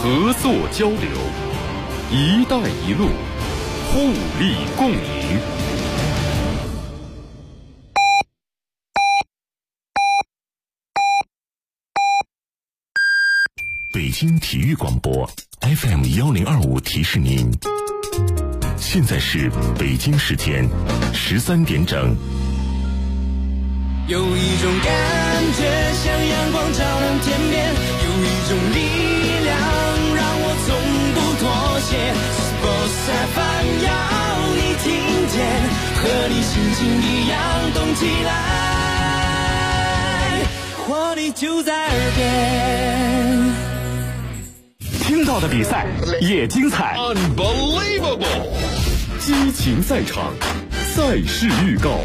合作交流，一带一路，互利共赢。 北京体育广播 FM1025 提示您，现在是北京时间13点整。 有一种感觉像阳光照亮天边，有一种力量让我从不妥协。Sports FM 要你听见，和你心情一样动起来，活力就在耳边。 听到的比赛也精彩 Unbelievable！ 激情赛场，赛事预告。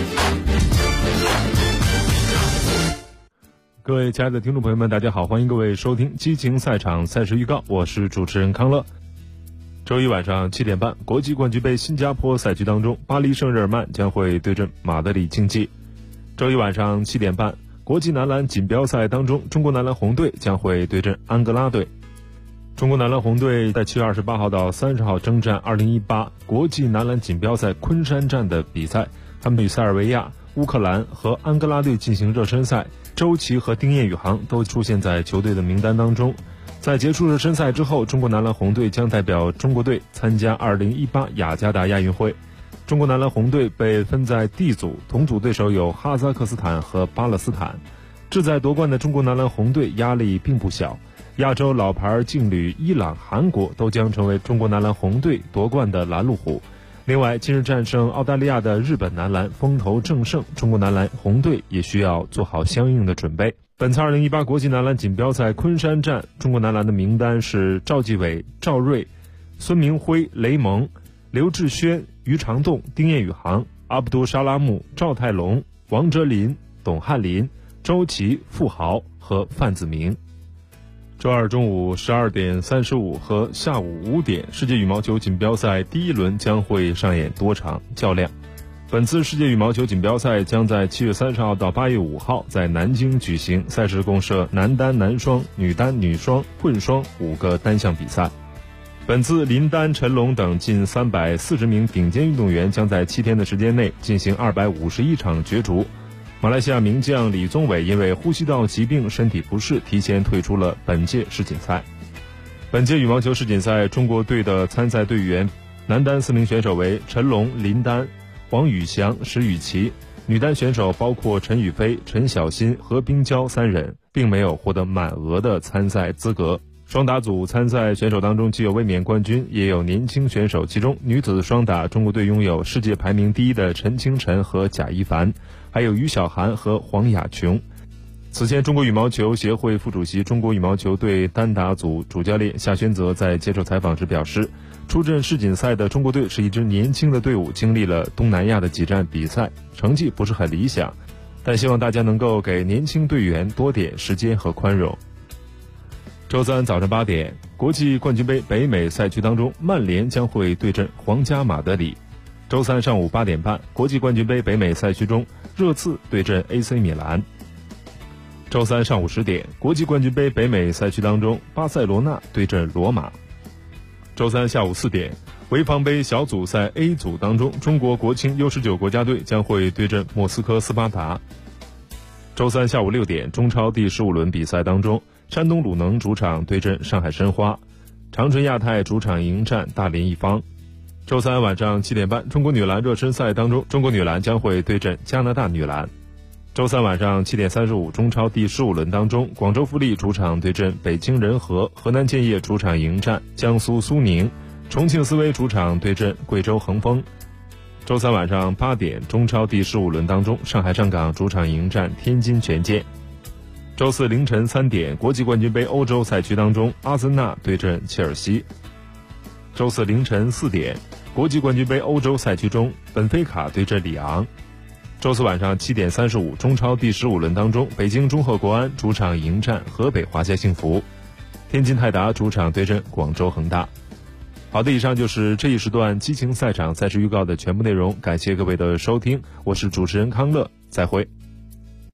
各位亲爱的听众朋友们，大家好，欢迎各位收听激情赛场赛事预告，我是主持人康乐。周一晚上7点半，国际冠军杯新加坡赛区当中，巴黎圣日耳曼将会对阵马德里竞技。周一晚上7点半，国际男篮锦标赛当中，中国男篮红队将会对阵安哥拉队。中国男篮红队在7月28号到30号征战2018国际男篮锦标赛昆山站的比赛，他们与塞尔维亚、乌克兰和安哥拉队进行热身赛，周琦和丁彦雨航都出现在球队的名单当中。在结束热身赛之后，中国男篮红队将代表中国队参加2018雅加达亚运会。中国男篮红队被分在 D 组，同组对手有哈萨克斯坦和巴勒斯坦。志在夺冠的中国男篮红队压力并不小，亚洲老牌劲旅伊朗、韩国都将成为中国男篮红队夺冠的拦路虎。另外，近日战胜澳大利亚的日本男篮风头正盛，中国男篮红队也需要做好相应的准备。本次2018国际男篮锦标赛昆山站，中国男篮的名单是赵继伟、赵睿、孙明辉、雷蒙、刘志轩、于长栋、丁彦雨航、阿卜杜沙拉木、赵泰龙、王哲林、董翰林、周琦、傅豪和范子铭。周二中午12点35和下午5点，世界羽毛球锦标赛第一轮将会上演多场较量。本次世界羽毛球锦标赛将在7月30号到8月5号在南京举行，赛事共设男单、男双、女单、女双、混双5个单项比赛。本次林丹、陈龙等近340名顶尖运动员将在7天的时间内进行251场角逐。马来西亚名将李宗伟因为呼吸道疾病身体不适，提前退出了本届世锦赛。本届羽毛球世锦赛中国队的参赛队员，男单4名选手为陈龙、林丹、黄宇翔、石宇奇，女单选手包括陈雨菲、陈小欣、何冰娇3人，并没有获得满额的参赛资格。双打组参赛选手当中既有卫冕冠军，也有年轻选手，其中女子双打中国队拥有世界排名第一的陈清晨和贾一凡，还有于小涵和黄雅琼。此前，中国羽毛球协会副主席、中国羽毛球队单打组主教练夏宣泽在接受采访时表示，出阵世锦赛的中国队是一支年轻的队伍，经历了东南亚的几站比赛，成绩不是很理想，但希望大家能够给年轻队员多点时间和宽容。周三早上8点，国际冠军杯北美赛区当中，曼联将会对阵皇家马德里。周三上午8点半，国际冠军杯北美赛区中，热刺对阵 AC 米兰。周三上午10点，国际冠军杯北美赛区当中，巴塞罗那对阵罗马。周三下午4点，潍坊杯小组赛 A 组当中，中国国青 U19 国家队将会对阵莫斯科斯巴达。周三下午6点，中超第15轮比赛当中，山东鲁能主场对阵上海申花，长春亚泰主场迎战大连一方。周三晚上7点半，中国女篮热身赛当中，中国女篮将会对阵加拿大女篮。周三晚上7点35，中超第15轮当中，广州富力主场对阵北京人和，河南建业主场迎战江苏苏宁，重庆斯威主场对阵贵州恒丰。周三晚上8点，中超第15轮当中，上海上港主场迎战天津权健。周四凌晨3点，国际冠军杯欧洲赛区当中，阿森纳对阵切尔西。周四凌晨4点，国际冠军杯欧洲赛区中，本菲卡对阵里昂。周四晚上7点35，中超第15轮当中，北京中赫国安主场迎战河北华夏幸福，天津泰达主场对阵广州恒大。好的，以上就是这一时段激情赛场赛事预告的全部内容，感谢各位的收听，我是主持人康乐，再会。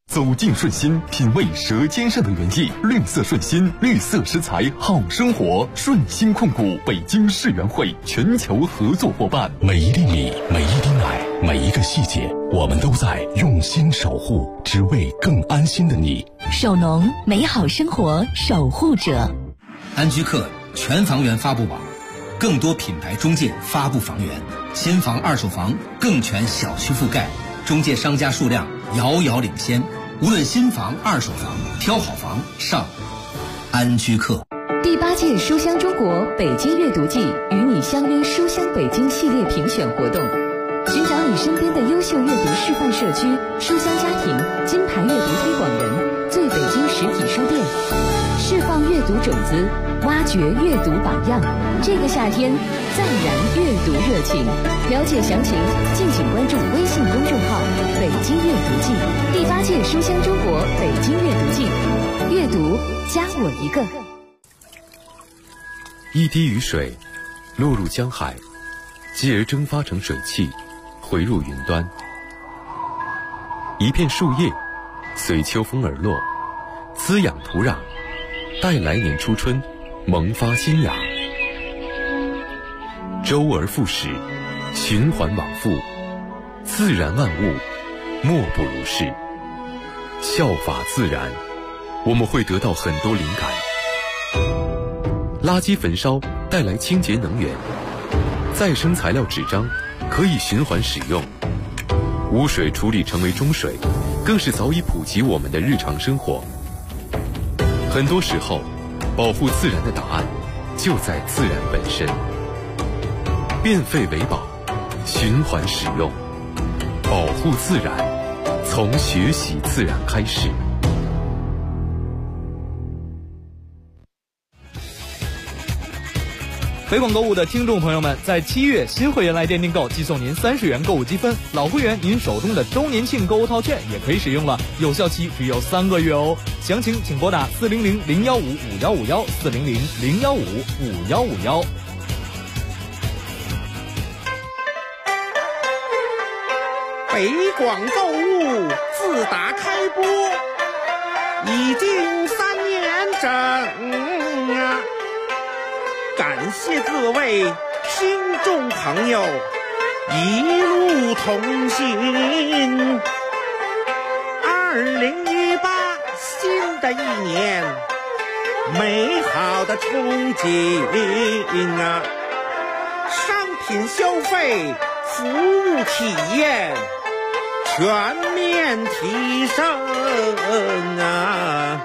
走进顺心，品味舌尖上的原意。绿色顺心，绿色食材好生活。顺心控股北京世园会全球合作伙伴。 每一粒米，每一滴奶，每一个细节，我们都在用心守护，只为更安心的你。 守农，美好生活守护者。 安居客全房源发布网，更多品牌中介发布房源，新房二手房更全小区覆盖，中介商家数量遥遥领先。无论新房二手房，挑好房上安居客。 第8届书香中国北京阅读季与你相约书香北京系列评选活动，寻找你身边的优秀阅读示范社区、书香家庭、金牌阅读推广人、最北京实体书店，释放阅读种子，挖掘阅读榜样。这个夏天再燃阅读热情。了解详情，敬请关注微信公众号“北京阅读季”。第8届书香中国北京阅读季，阅读加我一个。 一滴雨水落入江海，继而蒸发成水汽，回入云端。一片树叶随秋风而落，滋养土壤，待来年初春萌发新芽。周而复始，循环往复，自然万物莫不如是。效法自然，我们会得到很多灵感。垃圾焚烧带来清洁能源，再生材料纸张可以循环使用，污水处理成为中水，更是早已普及我们的日常生活。很多时候，保护自然的答案就在自然本身。变废为宝，循环使用，保护自然，从学习自然开始。 北广购物的听众朋友们，在7月新会员来电订购，即送您30元购物积分；老会员您手中的周年庆购物套券也可以使用了，有效期只有3个月哦。详情请拨打400-015-5151，400-015-5151。 北广购物自打开播已经3年整啊，感谢各位听众朋友一路同行。2018新的一年，美好的憧憬啊，商品消费、服务体验全面提升啊！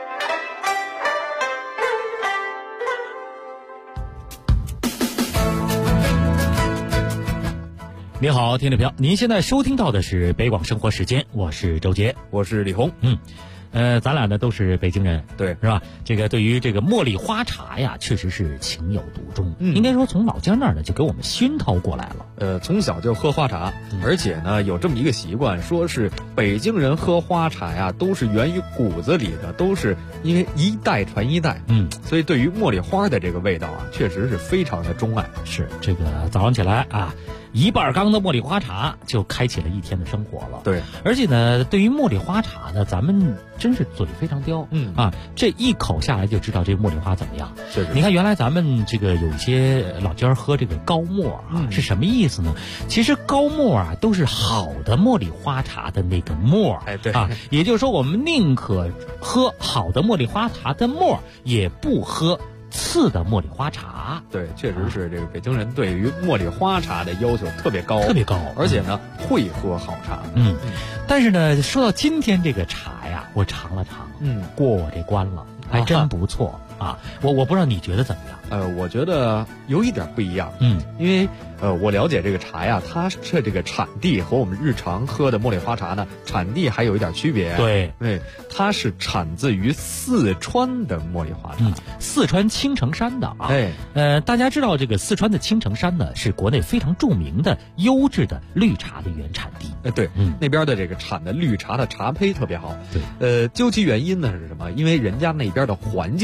你好，听众朋友，您现在收听到的是北广生活时间，我是周杰， 我是李红。 咱俩呢都是北京人， 对， 是吧？这个对于这个茉莉花茶呀，确实是情有独钟。应该说从老家那儿呢就给我们熏陶过来了。 从小就喝花茶，而且呢有这么一个习惯，说是北京人喝花茶呀，都是源于骨子里的，都是因为一代传一代。所以对于茉莉花的这个味道啊，确实是非常的钟爱。 是这个早上起来啊，1半缸的茉莉花茶就开启了一天的生活了。 对， 而且呢，对于茉莉花茶呢，咱们真是嘴非常刁。这一口下来就知道这茉莉花怎么样。 是。 你看，原来咱们这个有一些老家喝这个高沫啊，是什么意思呢？其实高沫啊都是好的茉莉花茶的那个沫。 对啊，也就是说，我们宁可喝好的茉莉花茶的沫，也不喝次的茉莉花茶。 对，确实是这个北京人对于茉莉花茶的要求特别高，而且呢会喝好茶。 但是呢，说到今天这个茶呀，我尝了尝，过我这关了，还真不错啊。我不知道你觉得怎么样？ 我觉得有一点不一样。因为我了解这个茶呀，它是这个产地和我们日常喝的茉莉花茶呢，产地还有一点区别。 对， 它是产自于四川的茉莉花茶， 四川青城山的啊。大家知道这个四川的青城山呢，是国内非常著名的优质的绿茶的原产地。 对，那边的这个产的绿茶的茶胚特别好。 对， 究其原因呢是什么？因为人家那边的环境啊，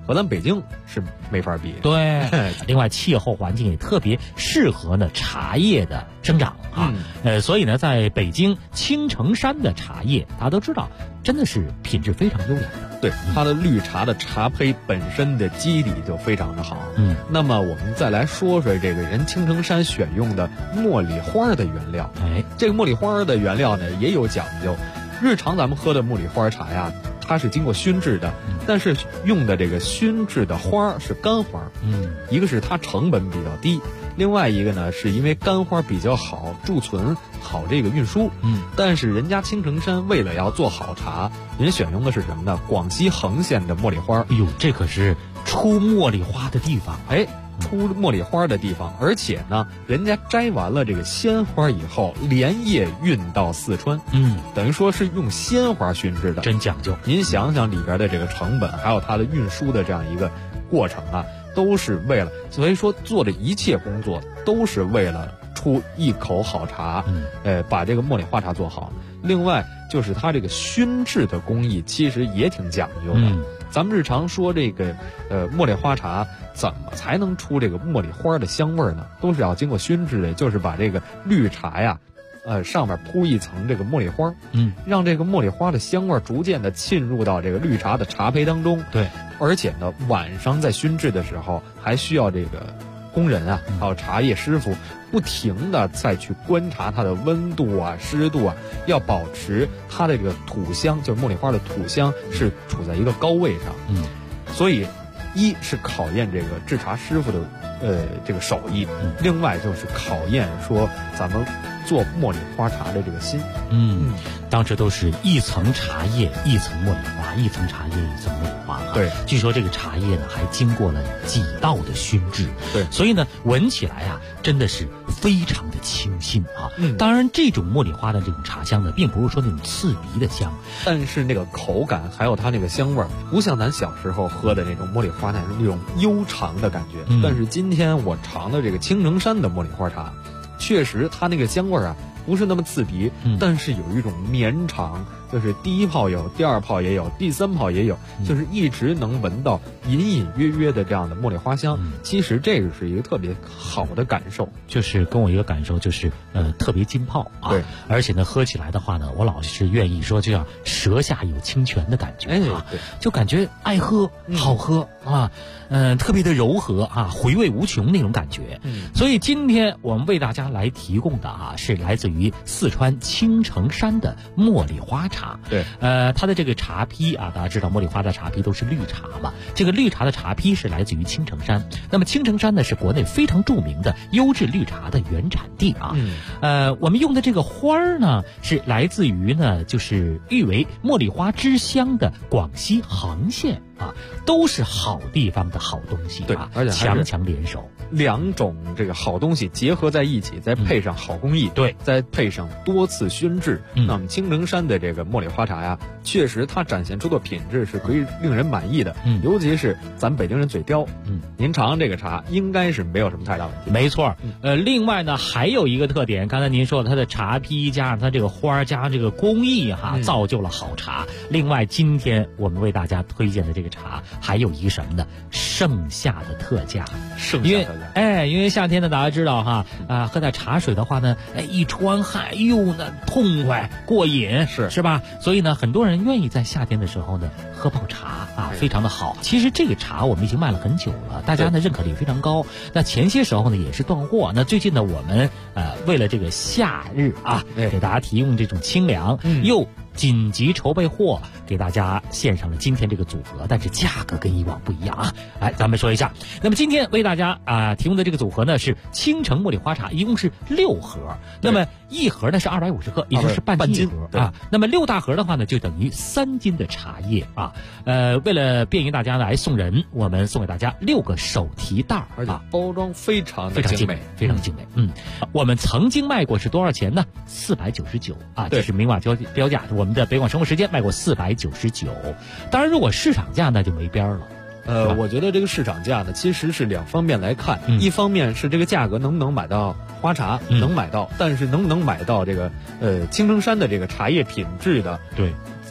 和咱北京是没法比。 对，另外气候环境也特别适合呢茶叶的生长啊。所以呢，在北京青城山的茶叶，大家都知道，真的是品质非常优良的。 对，它的绿茶的茶胚本身的基底就非常的好。那么我们再来说说这个人青城山选用的茉莉花的原料。这个茉莉花的原料呢也有讲究。日常咱们喝的茉莉花茶呀，它是经过熏制的，但是用的这个熏制的花是干花。一个是它成本比较低，另外一个呢是因为干花比较好贮存，好这个运输。但是人家青城山为了要做好茶，人选用的是什么呢？广西恒县的茉莉花。 哎呦，这可是出茉莉花的地方。 出茉莉花的地方，而且呢，人家摘完了这个鲜花以后，连夜运到四川，等于说是用鲜花熏制的， 真讲究。 您想想里边的这个成本，还有它的运输的这样一个过程啊，都是为了，所以说做的一切工作都是为了出一口好茶，把这个茉莉花茶做好。另外就是它这个熏制的工艺，其实也挺讲究的。咱们日常说这个茉莉花茶怎么才能出这个茉莉花的香味呢？都是要经过熏制的，就是把这个绿茶呀，上面铺一层这个茉莉花，让这个茉莉花的香味逐渐的浸入到这个绿茶的茶胚当中。 对， 而且呢，晚上在熏制的时候，还需要这个工人啊，还有茶叶师傅不停的再去观察它的温度啊、湿度啊，要保持它的这个土香，就是茉莉花的土香是处在一个高位上。所以一是考验这个制茶师傅的这个手艺，另外就是考验说咱们做茉莉花茶的这个心。 当时都是一层茶叶一层茉莉花，一层茶叶一层茉莉花。 对， 据说这个茶叶呢还经过了几道的熏制。 对， 所以呢闻起来啊真的是非常的清新啊。当然这种茉莉花的这种茶香呢，并不是说那种刺鼻的香， 但是那个口感还有它那个香味儿，不像咱小时候喝的那种茉莉花那种悠长的感觉。但是今天我尝的这个青城山的茉莉花茶，确实它那个香味儿啊不是那么刺鼻，但是有一种绵长，就是第一泡有，第二泡也有，第三泡也有，就是一直能闻到隐隐约约的这样的茉莉花香。其实这个是一个特别好的感受， 就是跟我一个感受就是特别浸泡啊。 对， 而且呢喝起来的话呢，我老是愿意说就像舌下有清泉的感觉啊，就感觉爱喝好喝啊，特别的柔和啊，回味无穷那种感觉。所以今天我们为大家来提供的啊，是来自于四川青城山的茉莉花茶。 对， 它的这个茶批啊，大家知道茉莉花的茶批都是绿茶嘛，这个绿茶的茶批是来自于青城山。那么青城山呢，是国内非常著名的优质绿茶的原产地啊。我们用的这个花儿呢，是来自于呢，就是誉为茉莉花之乡的广西恒县啊，都是好地方的好东西啊。 对，而且强强联手， 两种这个好东西结合在一起，再配上好工艺， 对， 再配上多次熏制，那么青城山的这个茉莉花茶呀，确实它展现出的品质是可以令人满意的。尤其是咱北京人嘴刁，您尝尝这个茶，应该是没有什么太大问题。 没错，另外呢还有一个特点，刚才您说它的茶批加上它这个花加上这个工艺哈，造就了好茶。另外今天我们为大家推荐的这个茶还有一个什么呢？盛夏的特价。因为夏天呢，大家知道哈喝点茶水的话呢，一出完汗，那痛快过瘾，是吧？所以呢，很多人愿意在夏天的时候呢喝泡茶啊，非常的好。其实这个茶我们已经卖了很久了，大家呢认可率非常高。那前些时候呢也是断货，那最近呢我们为了这个夏日啊，给大家提供这种清凉，又紧急筹备货，给大家献上了今天这个组合，但是价格跟以往不一样啊。来，咱们说一下。那么今天为大家提供的这个组合呢是青城茉莉花茶，一共是6盒。那么一盒呢是250克，也就是半斤盒啊。那么6大盒的话呢，就等于3斤的茶叶啊。为了便于大家来送人，我们送给大家6个手提袋儿， 而且包装非常精美， 非常精美。我们曾经卖过是多少钱呢？499啊，这是明码标价。我们的北广生活时间卖过499，当然如果市场价那就没边了。 我觉得这个市场价呢，其实是2方面来看，一方面是这个价格能不能买到花茶，能买到，但是能不能买到这个青城山的这个茶叶品质的， 对，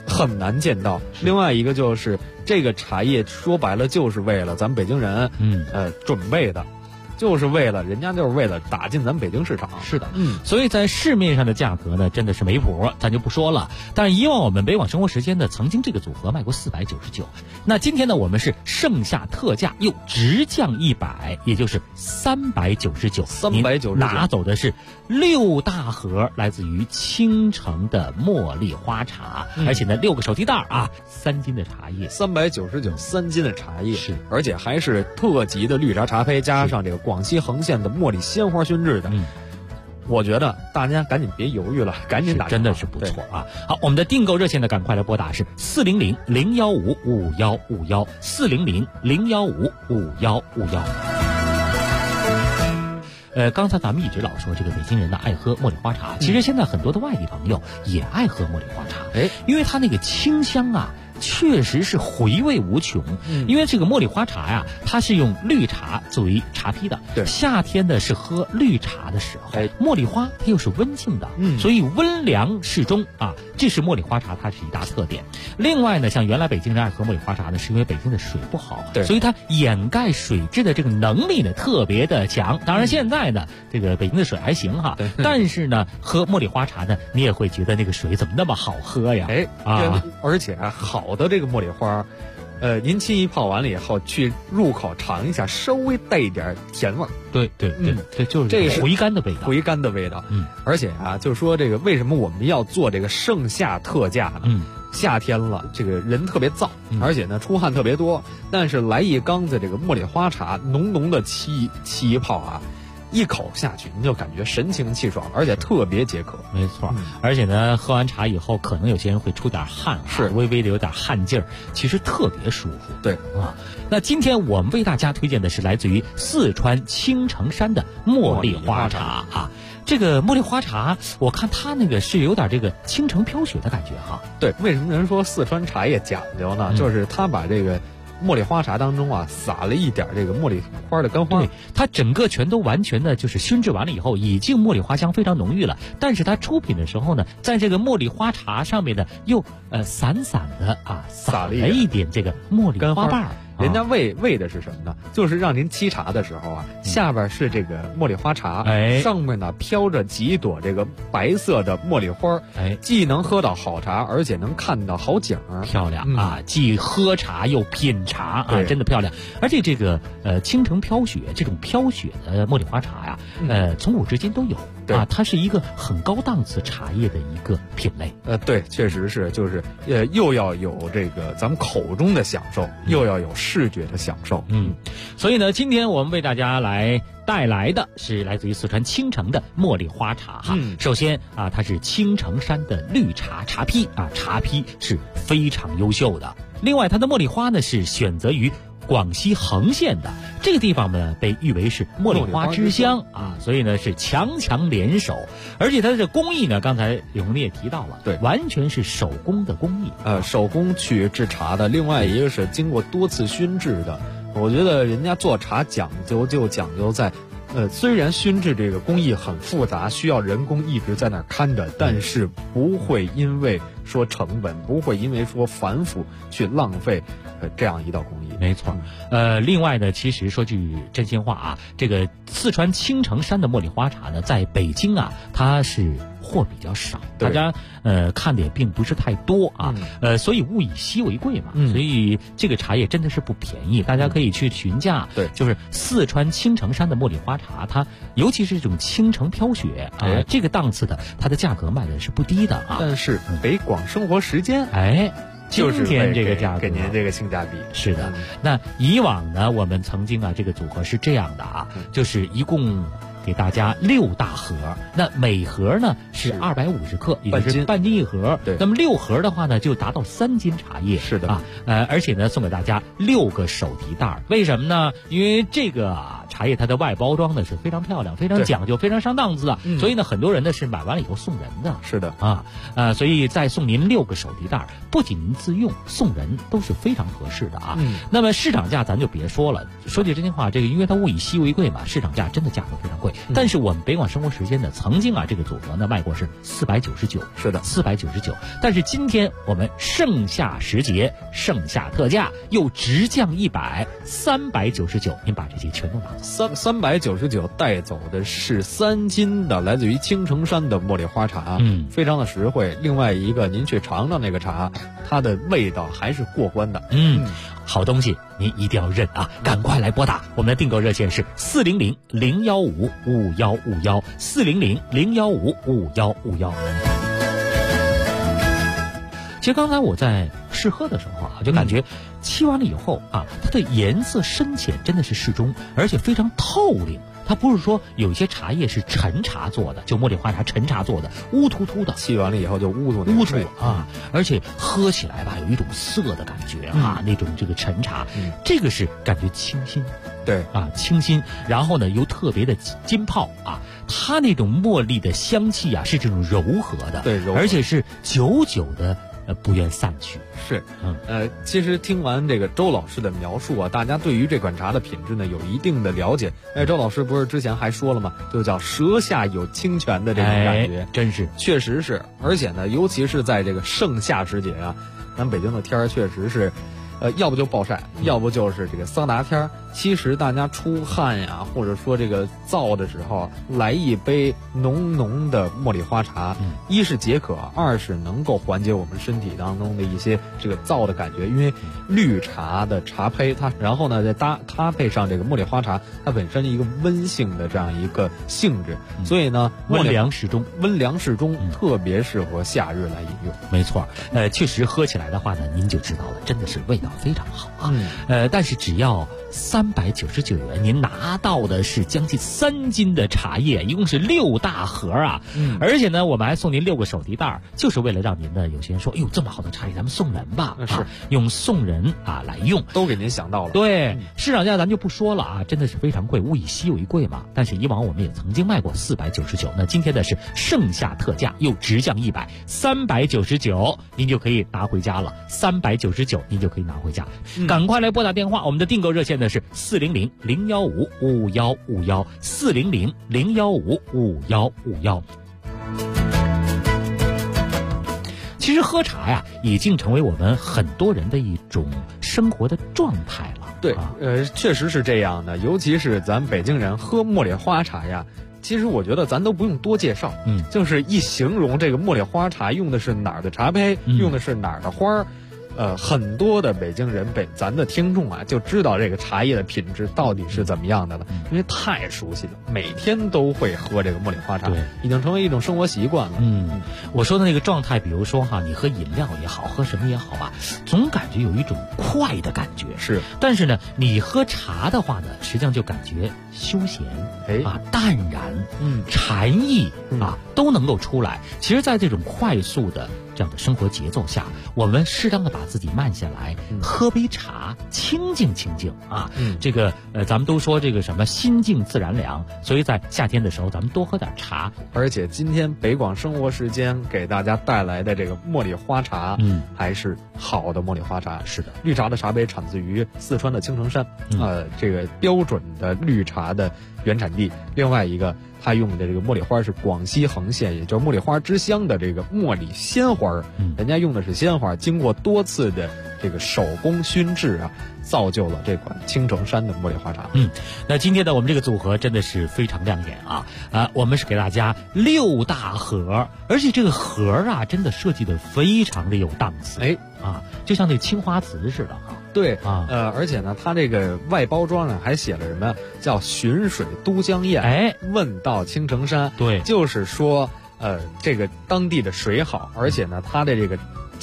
很难见到。另外一个就是这个茶叶说白了就是为了咱们北京人准备的。就是为了人家就是为了打进咱北京市场。 是的，所以在市面上的价格呢，真的是没谱，咱就不说了。但是以往我们北广生活时间呢，曾经这个组合卖过499，那今天呢，我们是盛夏特价又直降100，也就是399，拿走的是6大盒来自于青城的茉莉花茶，而且呢6个手提袋啊，3斤的茶叶 ，399，3斤的茶叶是， 而且还是特级的绿茶茶胚，加上这个广西恒县的茉莉鲜花熏制的。我觉得大家赶紧别犹豫了，赶紧打， 真的是不错啊！好，我们的订购热线呢，赶快来拨打是400-015-5151，400-015-5151。刚才咱们一直老说这个北京人呢爱喝茉莉花茶，其实现在很多的外地朋友也爱喝茉莉花茶，因为它那个清香啊。确实是回味无穷，因为这个茉莉花茶呀，它是用绿茶作为茶坯的。 对， 夏天呢是喝绿茶的时候，茉莉花它又是温性的，所以温凉适中啊，这是茉莉花茶它是一大特点。另外呢，像原来北京人爱喝茉莉花茶呢，是因为北京的水不好， 对， 所以它掩盖水质的这个能力呢特别的强。当然现在呢，这个北京的水还行哈，但是呢，喝茉莉花茶呢，你也会觉得那个水怎么那么好喝呀？ 而且好的这个茉莉花，您轻易泡完了以后，去入口尝一下，稍微带一点甜味儿。 对，就是这是回甘的味道， 回甘的味道。而且啊，就是说这个为什么我们要做这个盛夏特价呢？夏天了，这个人特别燥，而且呢出汗特别多，但是来一缸子这个茉莉花茶，浓浓的沏一泡啊。一口下去，你就感觉神清气爽，而且特别解渴。 没错，而且呢，喝完茶以后，可能有些人会出点汗， 是微微的有点汗劲儿，其实特别舒服。 对啊，那今天我们为大家推荐的是来自于四川青城山的茉莉花茶啊。这个茉莉花茶，我看它那个是有点这个青城飘雪的感觉哈。 对，为什么人说四川茶叶讲究呢？就是它把这个茉莉花茶当中啊，撒了一点这个茉莉花的干花， 对，它整个全都完全的就是熏制完了以后，已经茉莉花香非常浓郁了。但是它出品的时候呢，在这个茉莉花茶上面呢，又散散的啊撒了一点这个茉莉花瓣。 人家为的是什么呢？就是让您沏茶的时候啊，下边是这个茉莉花茶，上面呢飘着几朵这个白色的茉莉花，既能喝到好茶，而且能看到好景儿， 漂亮啊！既喝茶又品茶啊，真的漂亮。而且这个青城飘雪这种飘雪的茉莉花茶呀，从古至今都有啊，它是一个很高档次茶叶的一个品类。 对，确实是，就是又要有这个咱们口中的享受，又要有视觉的享受。 所以呢，今天我们为大家来带来的是来自于四川青城的茉莉花茶哈。首先啊，它是青城山的绿茶茶坯啊，茶坯是非常优秀的。另外，它的茉莉花呢是选择于广西恒县的这个地方呢，被誉为是茉莉花之乡啊，所以呢是强联手，而且它的工艺呢，刚才永红也提到了， 对， 完全是手工的工艺， 手工去制茶的。另外一个是经过多次熏制的，我觉得人家做茶讲究就讲究在。虽然熏制这个工艺很复杂，需要人工一直在那儿看着，但是不会因为说成本，不会因为说繁复去浪费这样一道工艺。 没错。另外呢，其实说句真心话啊，这个四川青城山的茉莉花茶呢，在北京啊，它是货比较少，大家看的也并不是太多啊。所以物以稀为贵嘛，所以这个茶叶真的是不便宜，大家可以去询价。 对， 就是四川青城山的茉莉花茶，它尤其是这种青城飘雪啊，这个档次的，它的价格卖的是不低的啊。 但是北广生活时间， 今天这个价格给您这个性价比。 是的。那以往呢，我们曾经啊，这个组合是这样的啊，就是一共给大家6大盒，那每盒呢是250克，也就是半斤一盒。 对， 那么6盒的话呢，就达到3斤茶叶。 是的啊，而且呢，送给大家6个手提袋。为什么呢？因为这个茶叶它的外包装呢是非常漂亮、非常讲究、非常上档次的，所以呢很多人呢是买完了以后送人的。 是的所以再送您6个手提袋，不仅您自用，送人都是非常合适的啊。那么市场价咱就别说了，说句真心话，这个因为它物以稀为贵嘛，市场价真的价格非常贵。但是我们北广生活时间呢，曾经这个组合呢卖过是499， 是的 ，499。但是今天我们盛夏时节，盛夏特价又直降100，399，您把这些全都拿走。 399带走的是3斤的来自于青城山的茉莉花茶，非常的实惠。另外一个，您去尝尝那个茶，它的味道还是过关的。 好东西您一定要认啊！赶快来拨打我们的订购热线是400-015-5151，400-015-5151。其实刚才我在试喝的时候就感觉沏完了以后它的颜色深浅真的是适中，而且非常透亮。它不是说有一些茶叶是陈茶做的，就茉莉花茶陈茶做的，乌突突的， 沏完了以后就乌突而且喝起来有一种涩的感觉那种这个陈茶，这个是感觉清新， 对清新，然后呢又特别的浸泡它那种茉莉的香气是这种柔和的， 对，柔和， 而且是久久的不愿散去。 是，其实听完这个周老师的描述大家对于这款茶的品质呢有一定的了解。周老师不是之前还说了吗？就叫舌下有清泉的这种感觉， 真是， 确实是。而且呢，尤其是在这个盛夏时节咱北京的天儿确实是，要不就暴晒，要不就是这个桑拿天儿。其实大家出汗或者说这个燥的时候，来一杯浓浓的茉莉花茶，一是解渴，二是能够缓解我们身体当中的一些这个燥的感觉。因为绿茶的茶胚然后呢再搭配上这个茉莉花茶，它本身一个温性的这样一个性质，所以呢温凉适中， 特别适合夏日来饮用。 没错，确实喝起来的话呢，您就知道了，真的是味道非常好但是只要399元，您拿到的是将近3斤的茶叶，一共是6大盒而且呢，我们还送您6个手提袋，就是为了让您呢，有些人说，这么好的茶叶，咱们送人吧，用送人来用， 都给您想到了。 对，市场价咱就不说了真的是非常贵，物以稀为贵嘛。但是以往我们也曾经卖过499，那今天的是盛夏特价，又直降100，399您就可以拿回家了，399您就可以拿回家。赶快来拨打电话，我们的订购热线呢是400-015-5151，400-015-5151。其实喝茶已经成为我们很多人的一种生活的状态了。 对，确实是这样的。尤其是咱北京人喝茉莉花茶其实我觉得咱都不用多介绍，就是一形容这个茉莉花茶用的是哪儿的茶胚，用的是哪儿的花儿。很多的北京人咱的听众就知道这个茶叶的品质到底是怎么样的了，因为太熟悉了，每天都会喝这个茉莉花茶，已经成为一种生活习惯了。 我说的那个状态，比如说你喝饮料也好，喝什么也好总感觉有一种快的感觉， 是。 但是呢，你喝茶的话呢，实际上就感觉休闲，淡然，禅意都能够出来。其实，在这种快速的这样的生活节奏下，我们适当的把自己慢下来，喝杯茶，清静清静这个咱们都说这个什么心静自然凉，所以在夏天的时候咱们多喝点茶。 而且今天北广生活时间给大家带来的这个茉莉花茶还是好的茉莉花茶。 是的， 绿茶的茶杯产自于四川的青城山，这个标准的绿茶的原产地。另外一个，它用的这个茉莉花是广西横县，也就是茉莉花之乡的这个茉莉鲜花，人家用的是鲜花，经过多次的这个手工熏制造就了这款青城山的茉莉花茶。 那今天的我们这个组合真的是非常亮眼我们是给大家6大盒，而且这个盒真的设计的非常的有档次，就像那青花瓷似的对而且呢，它这个外包装上还写了什么叫寻水都江堰，问道青城山。 对， 就是说这个当地的水好，而且呢，它的这个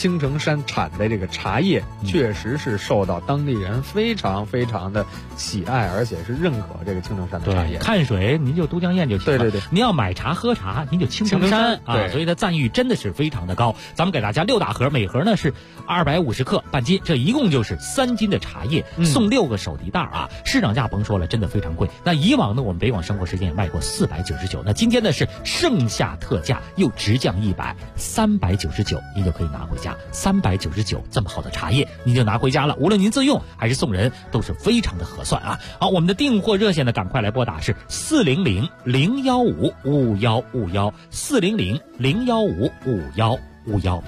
青城山产的这个茶叶，确实是受到当地人非常非常的喜爱，而且是认可这个青城山的茶叶。 看水您就都江堰就行了。 对对对， 您要买茶喝茶，您就青城山啊，所以它赞誉真的是非常的高。咱们给大家6大盒，每盒呢是250克半斤，这一共就是3斤的茶叶，送6个手提袋啊。市场价甭说了，真的非常贵。那以往呢，我们北广生活时间也卖过499，那今天呢是盛夏特价，又直降100，399，您就可以拿回家。399这么好的茶叶，您就拿回家了。无论您自用还是送人，都是非常的合算啊。好，我们的订货热线呢，赶快来拨打是400-015-5151，400-015-5151。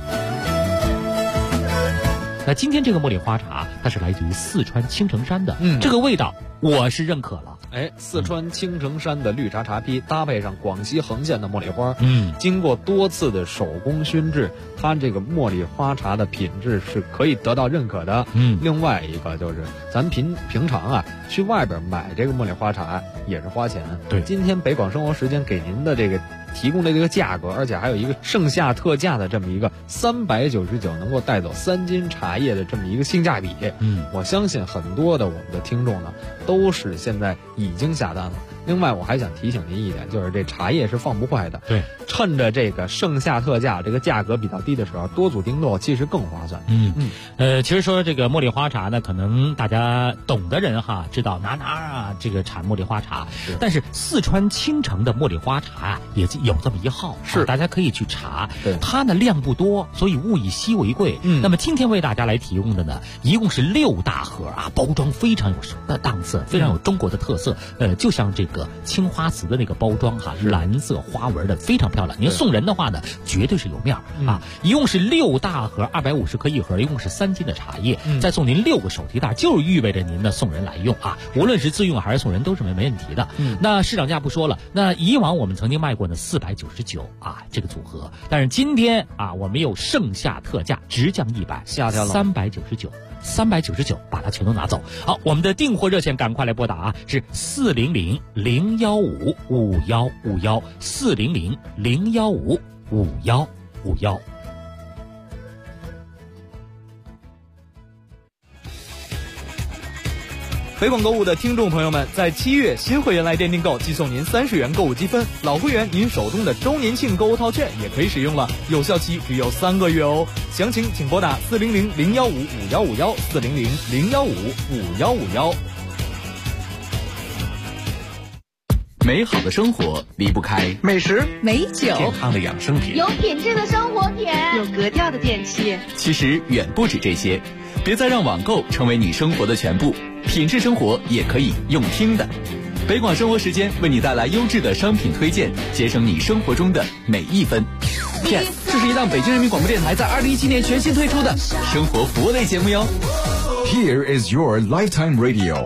那今天这个茉莉花茶，它是来自于四川青城山的，这个味道我是认可了。 四川青城山的绿茶茶坯搭配上广西横县的茉莉花，经过多次的手工熏制，它这个茉莉花茶的品质是可以得到认可的。另外一个就是咱平常啊去外边买这个茉莉花茶也是花钱。 对， 今天北广生活时间给您的这个提供的这个价格，而且还有一个盛夏特价的这么一个399能够带走3斤茶叶的这么一个性价比，我相信很多的我们的听众呢都是现在已经下单了。另外我还想提醒您一点，就是这茶叶是放不坏的。 对， 趁着这个盛夏特价，这个价格比较低的时候，多组订购其实更划算。 其实说这个茉莉花茶呢，可能大家懂的人哈知道哪啊这个产茉莉花茶，但是四川青城的茉莉花茶啊也有这么一号，是大家可以去查。它的量不多，所以物以稀为贵。那么今天为大家来提供的呢，一共是6大盒啊，包装非常有档次，非常有中国的特色。就像这个青花瓷的那个包装哈，蓝色花纹的非常漂亮。您送人的话呢，绝对是有面啊。一共是6大盒，250克一盒，一共是3斤的茶叶，再送您6个手提袋，就是意味着您呢送人来用啊，无论是自用还是送人都是没问题的。那市场价不说了，那以往我们曾经卖过呢499啊这个组合，但是今天啊我们有盛夏特价，直降100， 下调了 399，把它全都拿走。好，我们的订货热线赶快来拨打啊，是400-015-5151，400-015-5151。 北广购物的听众朋友们，在7月新会员来电订购，即送您30元购物积分；老会员您手中的周年庆购物套券也可以使用了，有效期只有3个月哦。详情请拨打400-015-5151，400-015-5151。 美好的生活离不开美食、 美酒、 健康的养生品、 有品质的生活品、 有格调的电器。 其实远不止这些，别再让网购成为你生活的全部，品质生活也可以用听的。北广生活时间为你带来优质的商品推荐，节省你生活中的每一分。 这是一档北京人民广播电台在2017年全新推出的生活服务类节目哟。 Here is your lifetime radio。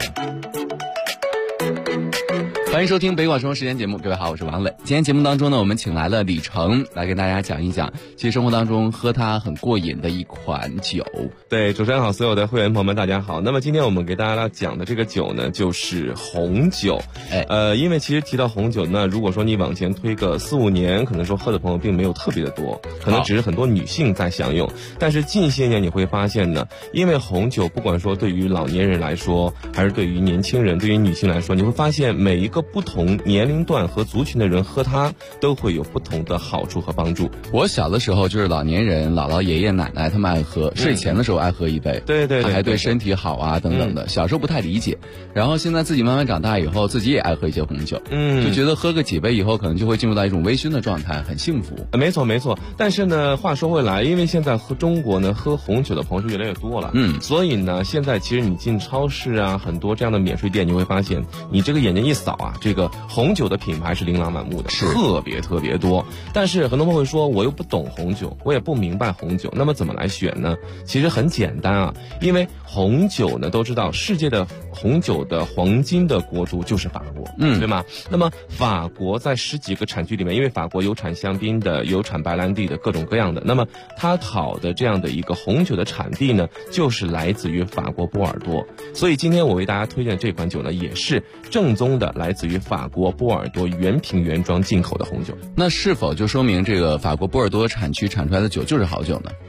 欢迎收听北广生活时间节目，各位好，我是王磊。今天节目当中呢，我们请来了李成来跟大家讲一讲，其实生活当中喝它很过瘾的一款酒。 对，主持人好，所有的会员朋友们大家好。那么今天我们给大家讲的这个酒呢，就是红酒。因为其实提到红酒呢，如果说你往前推个4-5年，可能说喝的朋友并没有特别的多，可能只是很多女性在享用。但是近些年你会发现呢，因为红酒不管说对于老年人来说，还是对于年轻人、对于女性来说，你会发现每一个不同年龄段和族群的人喝它都会有不同的好处和帮助。 我小的时候就是老年人、姥姥、爷爷奶奶他们爱喝，睡前的时候爱喝一杯， 对， 还对身体好啊等等的。小时候不太理解，然后现在自己慢慢长大以后，自己也爱喝一些红酒，就觉得喝个几杯以后，可能就会进入到一种微醺的状态，很幸福。 没错。但是呢，话说回来，因为现在中国呢喝红酒的朋友是越来越多了，所以呢，现在其实你进超市啊，很多这样的免税店，你会发现，你这个眼睛一扫啊，这个红酒的品牌是琳琅满目的，特别多。但是很多朋友会说，我又不懂红酒，我也不明白红酒，那么怎么来选呢？其实很简单啊，因为红酒呢都知道，世界的红酒的黄金的国度就是法国，对吗？那么法国在10几个产区里面，因为法国有产香槟的，有产白兰地的，各种各样的，那么它好的这样的一个红酒的产地呢，就是来自于法国波尔多。所以今天我为大家推荐的这款酒呢，也是正宗的来自于法国波尔多原瓶原装进口的红酒。 那是否就说明这个法国波尔多产区产出来的酒就是好酒呢？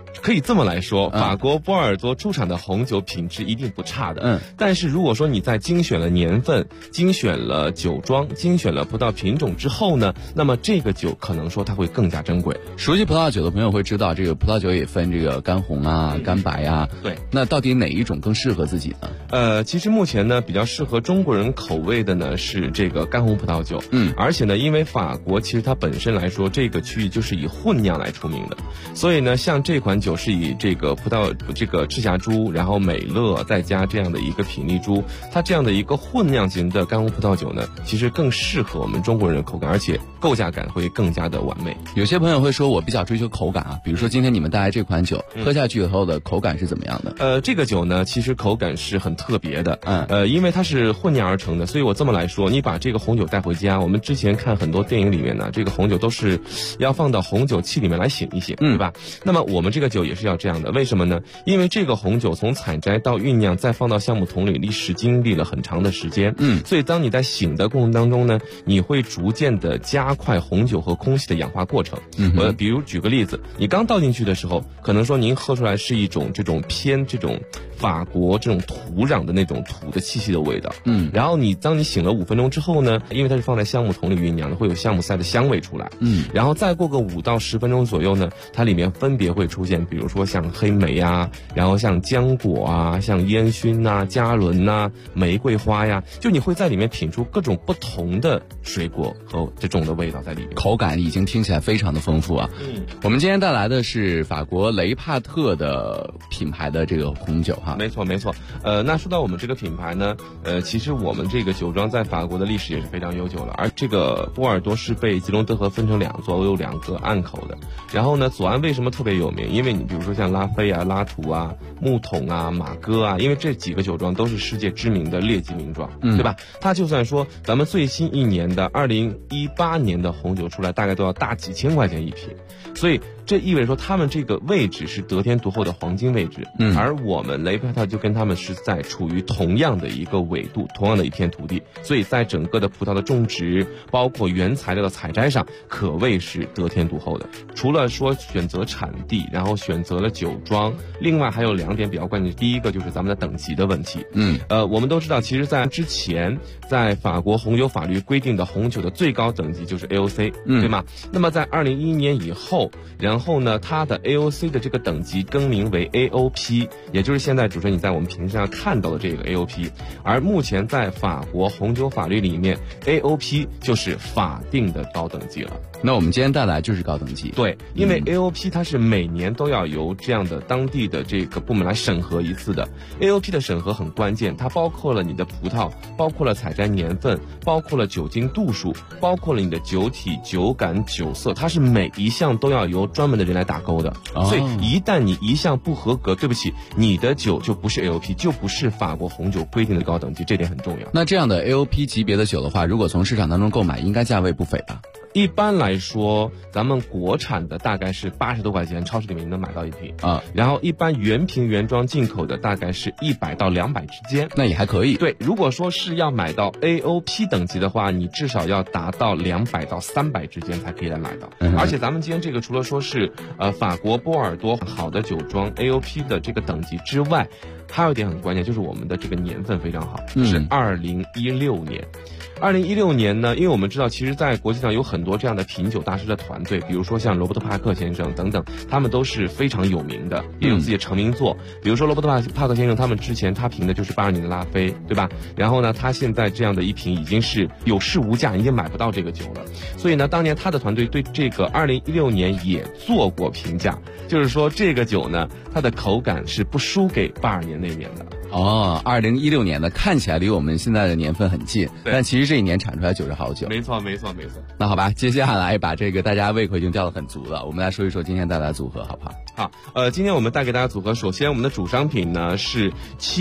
可以这么来说，法国波尔多出产的红酒品质一定不差的。但是如果说你在精选了年份、精选了酒庄、精选了葡萄品种之后呢，那么这个酒可能说它会更加珍贵。 熟悉葡萄酒的朋友会知道，这个葡萄酒也分这个干红啊、干白啊。 对， 那到底哪一种更适合自己呢？ 其实目前呢，比较适合中国人口味的呢是这个干红葡萄酒。而且呢，因为法国其实它本身来说，这个区域就是以混酿来出名的，所以呢，像这款酒是以这个这个赤霞珠，然后美乐再加这样的一个品丽珠，它这样的一个混酿型的干红葡萄酒呢，其实更适合我们中国人的口感，而且构架感会更加的完美。 有些朋友会说，我比较追求口感啊，比如说今天你们带来这款酒，喝下去以后的口感是怎么样的？ 这个酒呢，其实口感是很特别的。因为它是混酿而成的，所以我这么来说，你把这个红酒带回家，我们之前看很多电影里面呢，这个红酒都是要放到红酒器里面来醒一醒，对吧？那么我们这个酒也是要这样的，为什么呢？因为这个红酒从采摘到酝酿再放到橡木桶里，历时经历了很长的时间。所以当你在醒的过程当中呢，你会逐渐的加快红酒和空气的氧化过程。我比如举个例子，你刚倒进去的时候，可能说您喝出来是一种这种偏这种法国这种土壤的那种土的气息的味道。然后当你醒了5分钟之后呢，因为它是放在橡木桶里酝酿的，会有橡木塞的香味出来。然后再过个5到10分钟左右呢，它里面分别会出现，比如说像黑莓啊，然后像浆果啊，像烟熏啊、加仑啊、玫瑰花呀，就你会在里面品出各种不同的水果和这种的味道在里面， 口感已经听起来非常的丰富啊。我们今天带来的是法国雷帕特的品牌的这个红酒哈。 没错没错。那说到我们这个品牌呢，其实我们这个酒庄在法国的历史也是非常悠久了，而这个波尔多是被吉隆德河分成2座，有2个岸口的。然后呢，左岸为什么特别有名？因为你比如说像拉菲啊、拉图啊、木桶啊、马哥啊，因为这几个酒庄都是世界知名的劣迹名庄，对吧？它就算说咱们最新一年的2018年的红酒出来，大概都要大几千块钱一瓶，所以这意味着说他们这个位置是得天独厚的黄金位置。而我们雷帕特就跟他们是在处于同样的一个纬度，同样的一片土地，所以在整个的葡萄的种植，包括原材料的采摘上，可谓是得天独厚的。除了说选择产地，然后选择了酒庄，另外还有2点比较关键，第一个就是咱们的等级的问题。我们都知道，其实在之前，在法国红酒法律规定的红酒的最高等级就是 AOC，对吗？那么在2011年以后，然后呢，它的 AOC 的这个等级更名为 AOP， 也就是现在主持人你在我们屏幕上看到的这个 AOP。而目前在法国红酒法律里面 ，AOP 就是法定的高等级了。 那我们今天带来就是高等级。 对，因为 AOP 它是每年都要由这样的当地的这个部门来审核一次的。AOP 的审核很关键，它包括了你的葡萄，包括了采摘年份，包括了酒精度数，包括了你的酒体、酒感、酒色，它是每一项都要由专门的人来打勾的。所以一旦你一项不合格，对不起，你的酒就不是 AOP， 就不是法国红酒规定的高等级，这点很重要。 那这样的 AOP 级别的酒的话，如果从市场当中购买，应该价位不菲吧？ 一般来说，咱们国产的大概是80多块钱，超市里面能买到一瓶啊。然后一般原瓶原装进口的大概是100到200之间， 那也还可以。 对，如果说是要买到 AOP 等级的话，你至少要达到200到300之间才可以来买到。而且咱们今天这个除了说是法国波尔多好的酒庄 AOP 的这个等级之外，还有一点很关键，就是我们的这个年份非常好，是2016年。2016年呢，因为我们知道，其实在国际上有很多这样的品酒大师的团队，比如说像罗伯特帕克先生等等，他们都是非常有名的，也有自己的成名作。比如说罗伯特帕克先生，他们之前他评的就是82年的拉菲，对吧？然后呢，他现在这样的一瓶已经是有市无价，已经买不到这个酒了。所以呢，当年他的团队对这个2016年也做过评价，就是说这个酒呢，它的口感是不输给82年那年的。 哦，2016年的看起来离我们现在的年份很近，但其实这一年产出来酒是好酒。 没错没错没错。 那好吧，接下来把这个大家胃口已经吊得很足了，我们来说一说今天带来的组合好不好？ 好，今天我们带给大家组合，首先我们的主商品呢是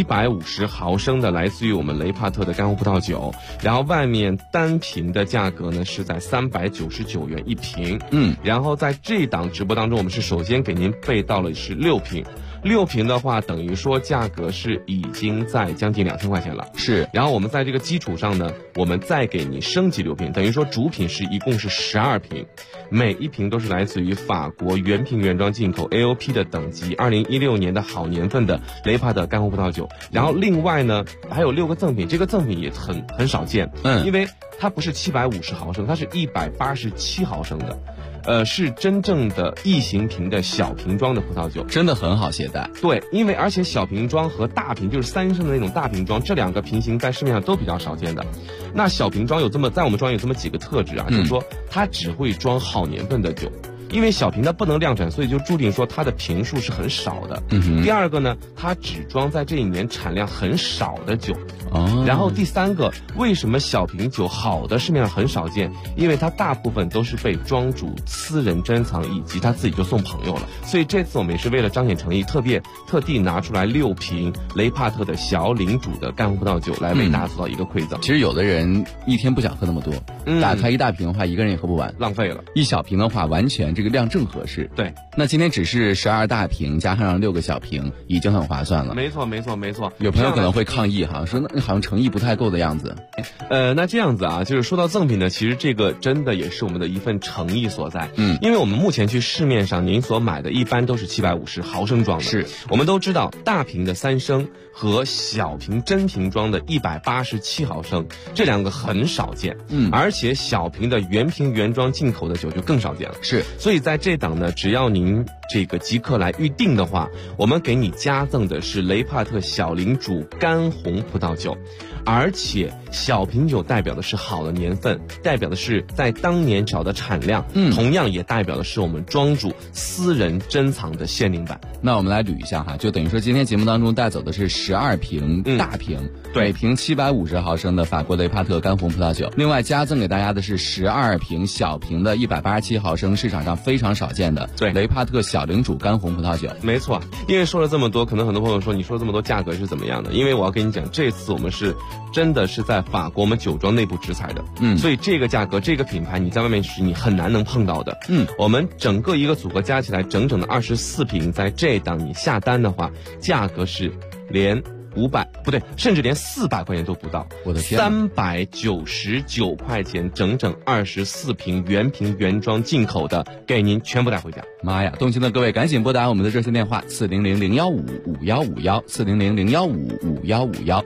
750毫升的来自于我们雷帕特的干红葡萄酒，然后外面单瓶的价格呢是在399元一瓶。然后在这档直播当中，我们是首先给您备到了是6瓶。 6瓶的话，等于说价格是已经在将近2000块钱了。 是， 然后我们在这个基础上呢，我们再给你升级6瓶，等于说主品是一共是12瓶，每一瓶都是来自于法国原瓶原装进口 AOP 的等级，2016年的好年份的雷帕特干红葡萄酒。然后另外呢，还有6个赠品，这个赠品也很少见，因为它不是750毫升，它是187毫升的。是真正的异形瓶的小瓶装的葡萄酒， 真的很好携带。 对，而且小瓶装和大瓶就是3升的那种大瓶装，这2个瓶型在市面上都比较少见的。那小瓶装在我们专业有这么几个特质啊，就是说它只会装好年份的酒。因为小瓶它不能量产，所以就注定说它的瓶数是很少的。第二个呢，它只装在这一年产量很少的酒。然后第三个，为什么小瓶酒好的市面上很少见？因为它大部分都是被庄主私人珍藏，以及他自己就送朋友了。所以这次我们也是为了彰显诚意，特地拿出来6瓶雷帕特的小领主的干红葡萄酒来为大家做到一个馈赠。 其实有的人一天不想喝那么多，打开一大瓶的话，一个人也喝不完， 浪费了。 一小瓶的话，完全这个量正合适。 对， 那今天只是12大瓶加上6个小瓶，已经很划算了。 没错。 有朋友可能会抗议哈，说那好像诚意不太够的样子。 那这样子啊，就是说到赠品呢，其实这个真的也是我们的一份诚意所在。因为我们目前去市面上您所买的一般都是750毫升装的， 是我们都知道大瓶的3升和小瓶真瓶装的187毫升，这2个很少见。而且小瓶的原瓶原装进口的酒就更少见了。 是， 所以在这档呢，只要您这个即刻来预定的话，我们给你加赠的是雷帕特小领主干红葡萄酒。而且小瓶酒代表的是好的年份，代表的是在当年找的产量，同样也代表的是我们庄主私人珍藏的限定版。 那我们来捋一下哈，就等于说今天节目当中带走的是12瓶大瓶，每瓶750毫升的法国雷帕特干红葡萄酒，另外加赠给大家的是12瓶小瓶的187毫升，市场上非常少见的雷帕特小领主干红葡萄酒。 没错，因为说了这么多，可能很多朋友说你说了这么多价格是怎么样的？因为我要跟你讲，这次我们是真的是在法国我们酒庄内部直采的，所以这个价格这个品牌你在外面是你很难能碰到的。我们整个一个组合加起来整整的24瓶，在这档你下单的话，价格是连500不对，甚至连400块钱都不到。 我的天 ，399块钱，整整24瓶原瓶原装进口的，给您全部带回家。 妈呀！动情的各位赶紧拨打我们的热线电话400-015-5151，400-015-5151。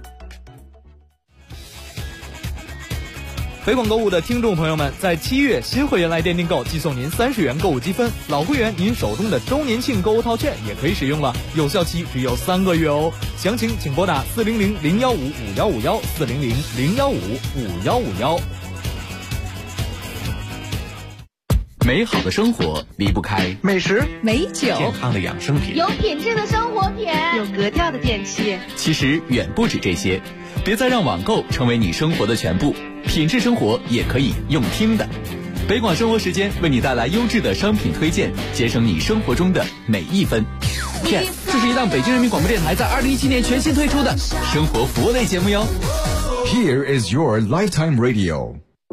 北广购物的听众朋友们，在7月新会员来电订购，寄送您30元购物积分；老会员您手中的周年庆购物套券也可以使用了，有效期只有3个月哦。详情请拨打400-015-5151，400-015-5151。 美好的生活离不开美食、 美酒、 健康的养生品、 有品质的生活品、 有格调的电器。 其实远不止这些，别再让网购成为你生活的全部，品质生活也可以用听的。北广生活时间为你带来优质的商品推荐，节省你生活中的每一分。Yes， 这是一档北京人民广播电台在2017年全新推出的生活服务类节目哟。 Here is your lifetime radio。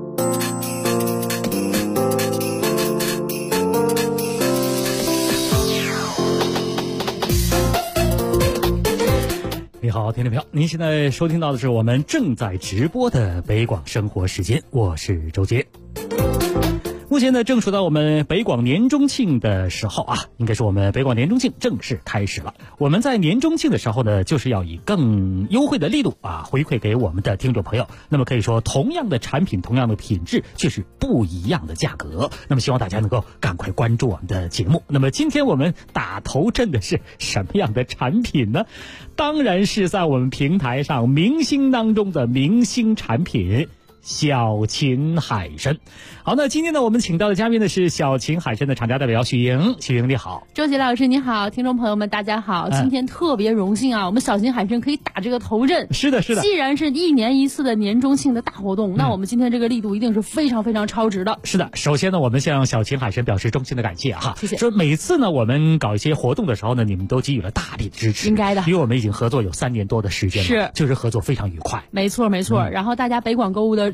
你好，听众朋友，您现在收听到的是我们正在直播的北广生活时间，我是周杰。目前呢，正处到我们北广年中庆的时候啊，应该说我们北广年中庆正式开始了。我们在年中庆的时候呢，就是要以更优惠的力度啊，回馈给我们的听众朋友。那么可以说，同样的产品，同样的品质，却是不一样的价格。那么希望大家能够赶快关注我们的节目。那么今天我们打头阵的是什么样的产品呢？当然是在我们平台上明星当中的明星产品。小秦海参。好，那今天呢，我们请到的嘉宾呢是小秦海参的厂家代表许莹。许莹你好。 周杰老师你好，听众朋友们大家好，今天特别荣幸啊，我们小秦海参可以打这个头阵。 是的是的， 既然是1年1次的年中庆的大活动，那我们今天这个力度一定是非常非常超值的。 是的，首先呢，我们向小秦海参表示衷心的感谢哈， 谢谢。 说每次呢，我们搞一些活动的时候呢，你们都给予了大力的支持， 应该的， 因为我们已经合作有3年多的时间了， 是， 就是合作非常愉快。 没错没错，然后大家北广购物的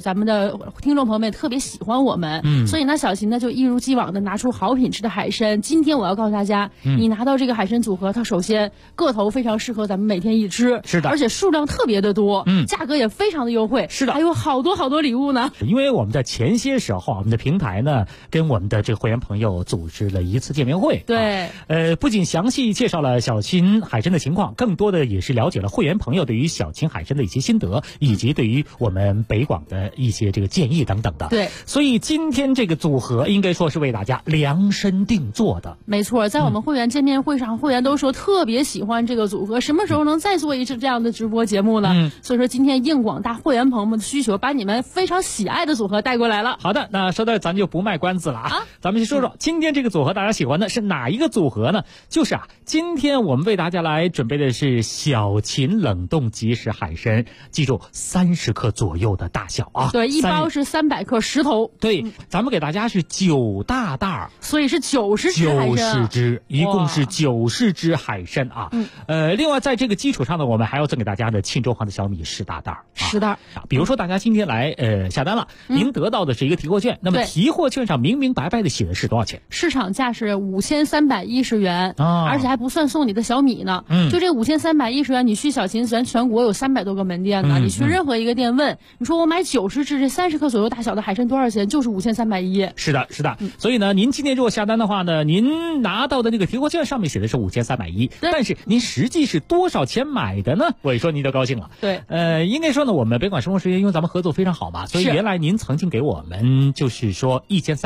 咱们的听众朋友们也特别喜欢我们，所以呢，小琴呢就一如既往的拿出好品质的海参。今天我要告诉大家，你拿到这个海参组合，它首先个头非常适合咱们每天一吃， 是的， 而且数量特别的多，价格也非常的优惠， 是的， 还有好多礼物呢。 因为我们在前些时候，我们的平台呢跟我们的这个会员朋友组织了一次见面会， 对， 不仅详细介绍了小秦海参的情况，更多的也是了解了会员朋友对于小秦海参的一些心得，以及对于我们北广的一些这个建议等等的。 对， 所以今天这个组合应该说是为大家量身定做的。 没错，在我们会员见面会上，会员都说特别喜欢这个组合，什么时候能再做一次这样的直播节目呢？所以说今天应广大会员朋友们的需求，把你们非常喜爱的组合带过来了。 好的，那说到咱就不卖关子了啊，咱们先说说今天这个组合大家喜欢的是哪一个组合呢？就是今天我们为大家来准备的是小秦冷冻即食海参，记住30克左右的大小啊。 对，一包是300克10头。 对，咱们给大家是9大袋， 所以是90只海参。90 只，一共是90只海参啊。另外在这个基础上呢，我们还要赠给大家的庆州黄的小米10大袋。 10袋。 比如说大家今天来下单了，您得到的是一个提货券，那么提货券上明明白白的写的是多少钱？ 市场价是5310元，而且还不算送你的小米呢。就这5310元，你去小秦全国有300多个门店呢，你去任何一个店问，你说我买90只这30克左右大小的海参多少钱？就是5310。 是的，是的。所以呢，您今天如果下单的话呢，您拿到的那个提货券上面写的是5310，但是您实际是多少钱买的呢？我一说您就高兴了。 对， 应该说呢，我们北广生活时间因为咱们合作非常好嘛，所以原来您曾经给我们就是说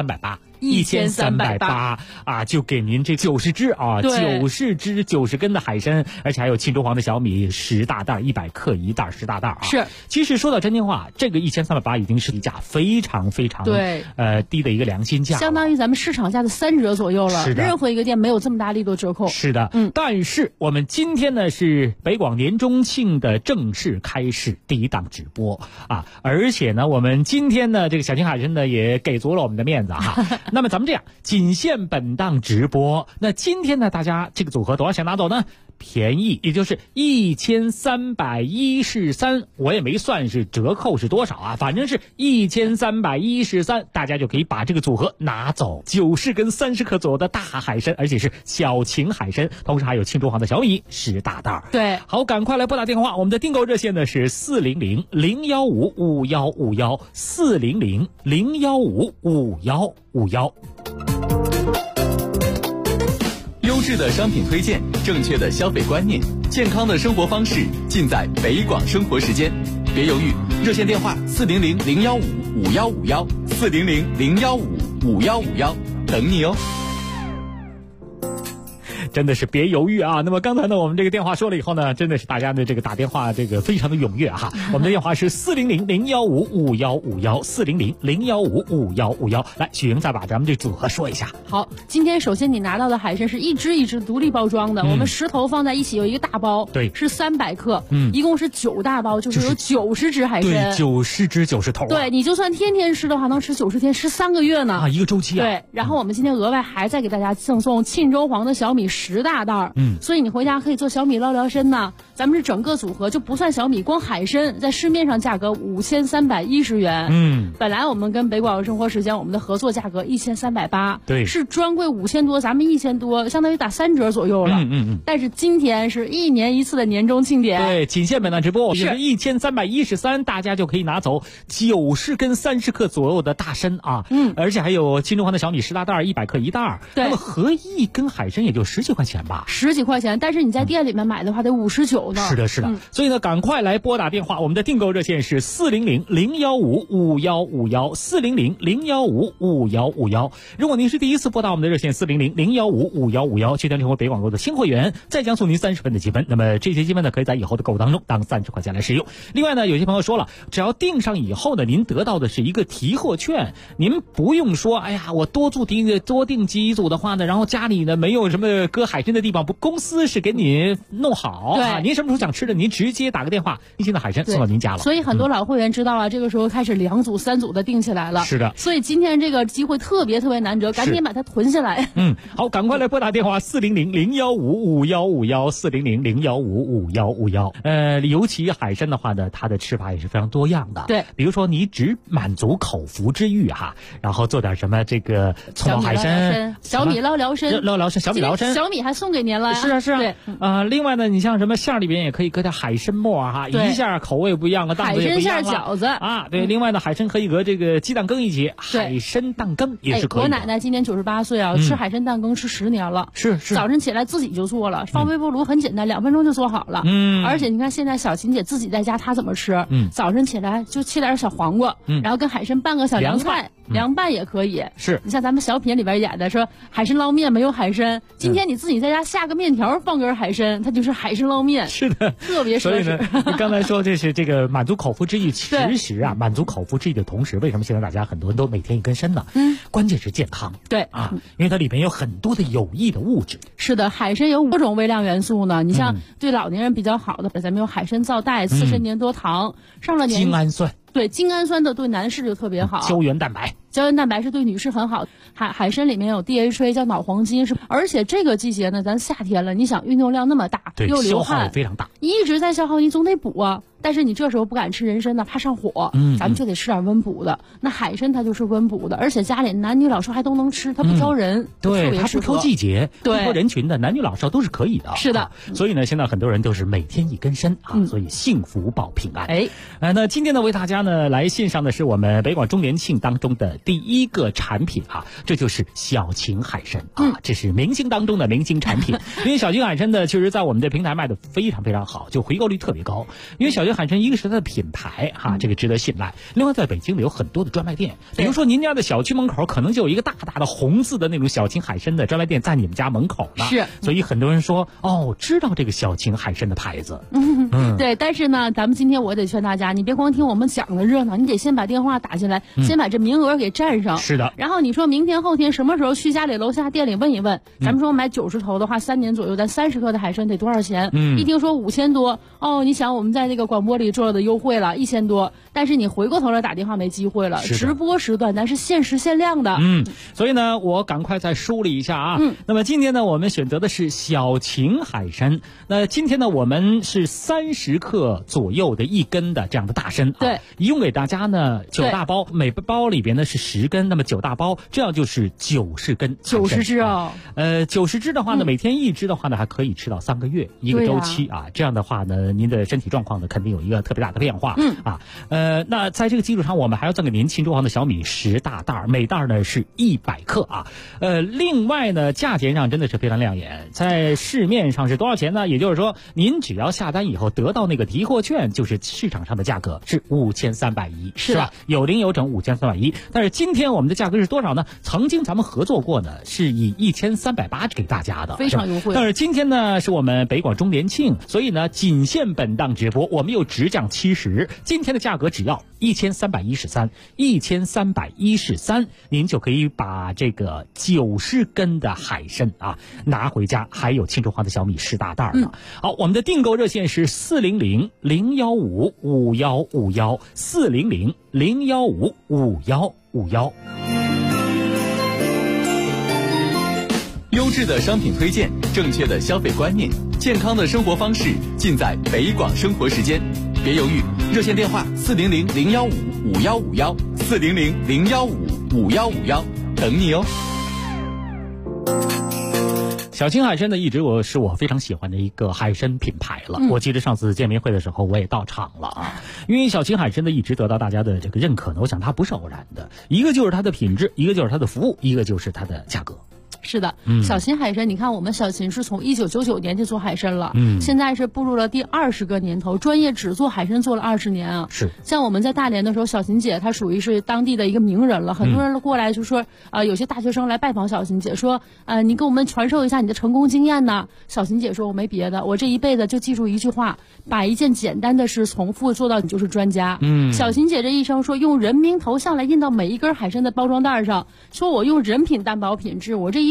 1380啊，就给您这90只啊，90只90根的海参，而且还有庆州黄的小米10大袋，100克一袋10大袋啊。 是， 其实说到真心话，这个1380已经是低价非常非常低的一个良心价， 相当于咱们市场价的3折左右了。 是的， 任何一个店没有这么大力度折扣。 是的，但是我们今天呢是北广年中庆的正式开始第一档直播啊，而且呢我们今天呢这个小秦海参呢也给足了我们的面子哈。那么咱们这样，仅限本档直播。那今天呢，大家这个组合多少钱拿走呢？便宜，也就是1313，我也没算是折扣是多少啊，反正是1313，大家就可以把这个组合拿走。90根30克左右的大海参，而且是小秦海参，同时还有庆州黄的小米10大袋。 对， 好，赶快来拨打电话，我们的订购热线呢是400-015-5151，400-015-5151。 优质的商品推荐，正确的消费观念，健康的生活方式，尽在北广生活时间。别犹豫，热线电话400-015-5151，400-015-5151，等你哦。 真的是别犹豫啊！那么刚才呢，我们这个电话说了以后呢，真的是大家的这个打电话这个非常的踊跃哈。我们的电话是400-015-5151，400-015-5151。来，许莹再把咱们这组合说一下。 好，今天首先你拿到的海参是一只一只独立包装的，我们10头放在一起有一个大包， 对， 是300克，一共是9大包，就是有90只海参， 对，90只90头。 对，你就算天天吃的话，能吃90天，吃3个月呢啊，一个周期啊。 对，然后我们今天额外还再给大家赠送庆州黄的小米10大袋，所以你回家可以做小米捞聊参呢。咱们是整个组合就不算小米，光海参在市面上价格5310元，本来我们跟北广生活时间我们的合作价格1380， 对， 是专柜5000多，咱们1000多，相当于打3折左右了，但是今天是1年1次的年终庆典， 对，仅限本档直播，是1313，大家就可以拿走90根30克左右的大参啊，而且还有庆州黄的小米10大袋，100克一袋，那么合一根海参也就10几块钱吧 ，10几块钱，但是你在店里面买的话得59呢。 是的，是的，所以呢，赶快来拨打电话，我们的订购热线是400-015-5151，400-015-5151。如果您是第一次拨打我们的热线400-015-5151，去登成为北广购的新会员，再将送您30分的积分。那么这些积分呢，可以在以后的购物当中当30块钱来使用。另外呢，有些朋友说了，只要订上以后呢，您得到的是一个提货券，您不用说，哎呀，我多订几组的话呢，然后家里呢没有什么搁喝海参的地方，公司是给您弄好啊。您什么时候想吃的，您直接打个电话，新鲜的海参送到您家了。 所以很多老会员知道啊，这个时候开始2组、3组的订起来了。 是的， 所以今天这个机会特别难得，赶紧把它囤下来。 好，赶快来拨打电话400-015-5151，400-015-5151。尤其海参的话呢，它的吃法也是非常多样的。 对， 比如说你只满足口腹之欲哈，然后做点什么这个葱爆海参、 小米捞辽参、 小米捞参， 小米还送给您了。 是啊。 对， 另外呢，你像什么馅里边也可以搁点海参末哈，一下口味不一样，档次也不一样了。 海参馅饺子啊，对。另外呢，海参可以搁这个鸡蛋羹一起，海参蛋羹也是可以的。 我奶奶今年98岁啊，吃海参蛋羹吃10年了。 是。 早晨起来自己就做了，放微波炉很简单，2分钟就做好了。而且你看现在小琴姐自己在家，她怎么吃？早晨起来就切点小黄瓜，然后跟海参拌个小凉菜，凉拌也可以。 是。 你像咱们小品里边演的说海参捞面没有海参，今天你自己在家下个面条，放根海参，它就是海参捞面。 是的， 特别适合。 所以呢，你刚才说这是这个满足口腹之欲，其实啊，满足口腹之欲的同时，为什么现在大家很多人都每天一根参呢？关键是健康。 对啊，因为它里面有很多的有益的物质。 是的，海参有5种微量元素呢。你像对老年人比较好的，咱们有海参皂苷、刺参粘多糖，上了年精氨酸。 对，精氨酸的对男士就特别好。 胶原蛋白是对女士很好。海参里面有 DHA 叫脑黄金，而且这个季节呢，咱夏天了，你想运动量那么大，又流汗， 消耗非常大， 一直在消耗，你总得补啊。但是你这时候不敢吃人参呢，怕上火，咱们就得吃点温补的。那海参它就是温补的，而且家里男女老少还都能吃，它不挑人， 对，它不挑季节，不挑人群的，男女老少都是可以的。 是的， 所以呢，现在很多人都是每天一根参啊，所以幸福保平安。那今天呢，为大家呢来献上的是我们北广周年庆当中的第一个产品啊，这就是小秦海参啊，这是明星当中的明星产品。因为小秦海参呢，确实在我们的平台卖的非常非常好，就回购率特别高。因为小秦海参一个是它的品牌哈，这个值得信赖。另外，在北京呢有很多的专卖店，比如说您家的小区门口可能就有一个大大的红字的那种小秦海参的专卖店在你们家门口呢。 是， 所以很多人说知道这个小秦海参的牌子。 对，但是呢，咱们今天我得劝大家，你别光听我们讲的热闹，你得先把电话打进来，先把这名额给占上。 是的。 然后你说明天后天什么时候去家里楼下店里问一问，咱们说买90头的话，3年左右，咱30克的海参得多少钱？一听说5000多，你想我们在这个广播里做的优惠了1000多，但是你回过头来打电话没机会了。直播时段咱是限时限量的。 所以呢，我赶快再梳理一下啊。那么今天呢，我们选择的是小秦海参。那今天呢，我们是30克左右的一根的这样的大参。 对， 一共给大家呢9大包，每包里边呢是10根，那么9大包，这样就是90根。 90只哦。 90只的话呢，每天1只的话呢，还可以吃到3个月一个周期啊。这样的话呢，您的身体状况呢肯定有一个特别大的变化。那在这个基础上，我们还要赠给您庆州行的小米10大袋，每袋呢是100克啊。另外呢，价钱上真的是非常亮眼，在市面上是多少钱呢？也就是说，您只要下单以后得到那个提货券，就是市场上的价格是5310，是吧？有零有整5310。但是今天我们的价格是多少呢？曾经咱们合作过呢，是以1380给大家的， 非常优惠。 但是今天呢，是我们北广周年庆，所以呢，仅限本档直播，我们又直降70，今天的价格只要1313，您就可以把这个90根的海参啊拿回家，还有庆州行的小米10大袋呢。好，我们的订购热线是400-015-5151，400-015-5151。 优质的商品推荐，正确的消费观念，健康的生活方式，尽在北广生活时间。别犹豫，热线电话400-015-5151，400-015-5151，等你哦。 小秦海参呢，一直是我非常喜欢的一个海参品牌了。我记得上次见面会的时候，我也到场了啊。因为小秦海参呢，一直得到大家的这个认可呢，我想它不是偶然的，一个就是它的品质，一个就是它的服务，一个就是它的价格。 是的，小秦海参，你看我们小秦是从1999年就做海参了，现在是步入了第20个年头，专业只做海参做了20年啊。 是， 像我们在大连的时候，小秦姐她属于是当地的一个名人了，很多人过来就说，有些大学生来拜访小秦姐，说，你给我们传授一下你的成功经验呢。小秦姐说，我没别的，我这一辈子就记住一句话，把一件简单的事重复做到你就是专家。小秦姐这一生说，用人名头像来印到每一根海参的包装袋上，说我用人品担保品质，我这一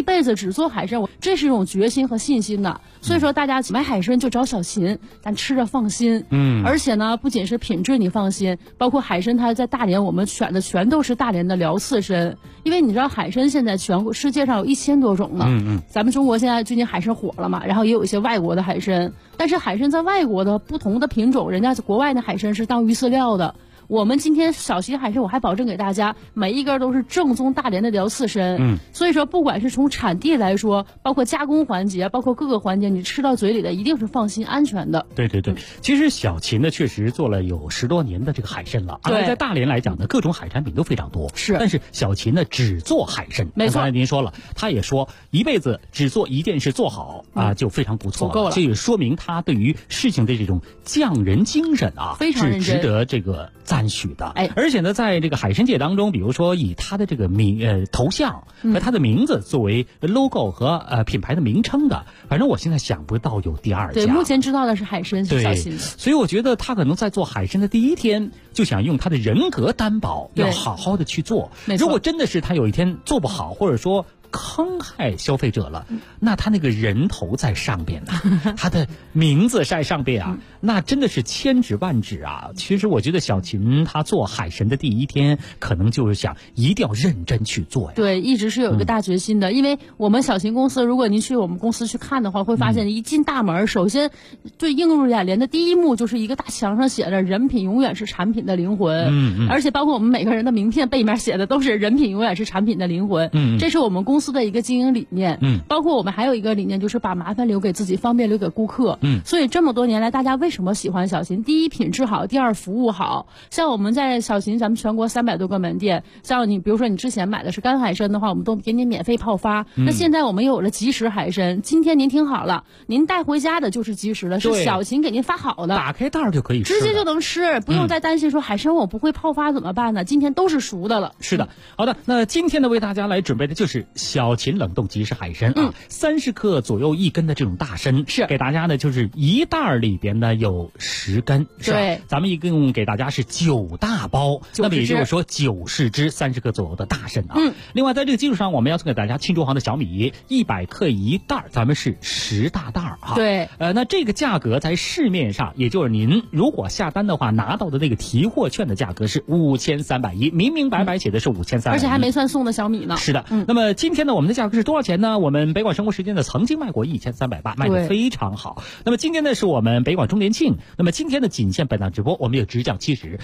辈子只做海参，这是一种决心和信心的。所以说大家买海参就找小秦，咱吃着放心。而且呢，不仅是品质你放心，包括海参它在大连我们选的全都是大连的辽刺参，因为你知道海参现在全国世界上有1000多种呢。咱们中国现在最近海参火了嘛，然后也有一些外国的海参，但是海参在外国的不同的品种，人家国外的海参是当鱼饲料的。我们今天小秦海参，我还保证给大家每一根都是正宗大连的辽刺参。所以说不管是从产地来说，包括加工环节，包括各个环节，你吃到嘴里的一定是放心安全的。 对对对，其实小秦呢确实做了有10多年的这个海参了，而在大连来讲呢，各种海产品都非常多。是，但是小秦呢只做海参。没错，刚才您说了，他也说一辈子只做一件事做好就非常不错了，够了。这也说明他对于事情的这种匠人精神非常认真，是值得这个赞许的。而且呢，在这个海参界当中，比如说以他的这个头像和他的名字作为 logo 和品牌的名称的，反正我现在想不到有第二家。 对，目前知道的是海参是小秦的。 所以我觉得他可能在做海参的第一天就想用他的人格担保，要好好的去做。如果真的是他有一天做不好，或者说坑害消费者了，那他那个人头在上边他的名字在上边那真的是千指万指啊。其实我觉得小秦他做海参的第一天，可能就是想一定要认真去做呀。 对，一直是有一个大决心的。因为我们小秦公司，如果您去我们公司去看的话，会发现一进大门，首先最映入眼帘的第一幕就是一个大墙上写着人品永远是产品的灵魂。而且包括我们每个人的名片背面写的都是人品永远是产品的灵魂。这是我们公司的一个经营理念。包括我们还有一个理念，就是把麻烦留给自己，方便留给顾客。所以这么多年来，大家为什么喜欢小秦？第一，品质好；第二，服务好。像我们在小秦，咱们全国300多个门店，像你比如说你之前买的是干海参的话，我们都给你免费泡发。那现在我们有了即食海参，今天您听好了，您带回家的就是即食的，是小秦给您发好的， 打开袋就可以吃， 直接就能吃，不用再担心说海参我不会泡发怎么办呢？今天都是熟的了。 是的，好的，那今天呢为大家来准备的就是小秦冷冻即食海参30克左右1根的这种大参，是给大家呢就是一袋里边呢有10根，是吧？对，咱们一共给大家是9大包，那么也就是说90只30克左右的大参另外在这个基础上，我们要送给大家庆州行的小米100克1袋，咱们是10大袋对， 那这个价格在市面上，也就是您如果下单的话拿到的那个提货券的价格是5310，明明白白写的是5310， 而且还没算送的小米呢。 是的，那么今天呢我们的价格是多少钱呢？我们北广生活时间呢曾经卖过1380，卖得非常好。那么今天呢是我们北广周年庆，那么今天的仅限本档直播，我们有直降70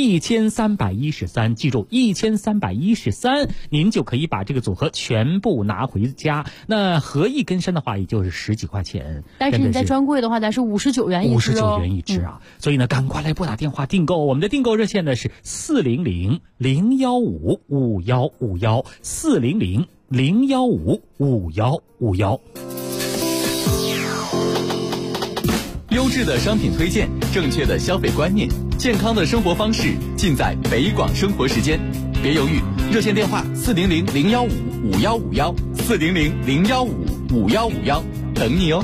1313，记住1313，您就可以把这个组合全部拿回家。那合1根参的话，也就是10几块钱， 但是你在专柜的话，咱是59元一只 59元一只所以呢，赶快来拨打电话订购，我们的订购热线呢是400-015-5151，400-015-5151。 优质的商品推荐，正确的消费观念，健康的生活方式，尽在北广生活时间。别犹豫，热线电话400-015-5151，400-015-5151，等你哦。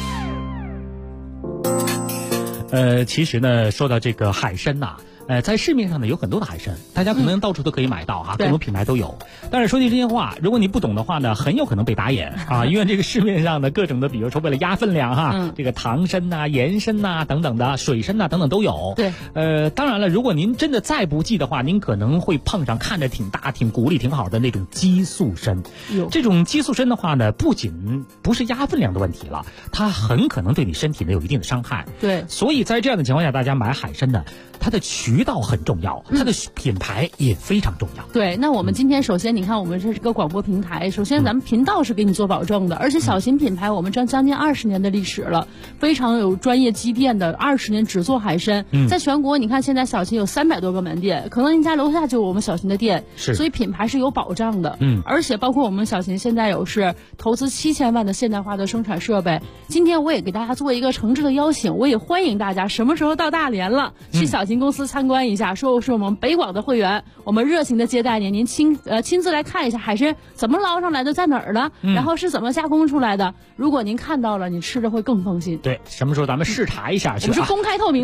其实呢，说到这个海参在市面上呢有很多的海参，大家可能到处都可以买到各种品牌都有。但是说句真心话，如果你不懂的话呢，很有可能被打眼因为这个市面上的各种的，比如说为了压分量这个糖参盐参等等的，水参等等都有。对，当然了，如果您真的再不济的话，您可能会碰上看着挺大、挺骨力挺好的那种激素参。这种激素参的话呢，不仅不是压分量的问题了，它很可能对你身体呢有一定的伤害。对，所以在这样的情况下，大家买海参呢，它的渠道很重要，它的品牌也非常重要。 对，那我们今天首先你看，我们这是个广播平台，首先咱们频道是给你做保证的，而且小秦品牌我们将近20年的历史了，非常有专业积淀的，20年只做海参。在全国你看现在小秦有300多个门店，可能您家楼下就有我们小秦的店，所以品牌是有保障的。而且包括我们小秦现在有是投资7000万的现代化的生产设备。今天我也给大家做一个诚挚的邀请，我也欢迎大家什么时候到大连了，去小秦公司参观一下，说是我们北广的会员，我们热情的接待您，您亲自来看一下海参怎么捞上来的，在哪儿呢？然后是怎么加工出来的。如果您看到了，你吃着会更放心。 对，什么时候咱们视察一下去？ 我们是公开透明的。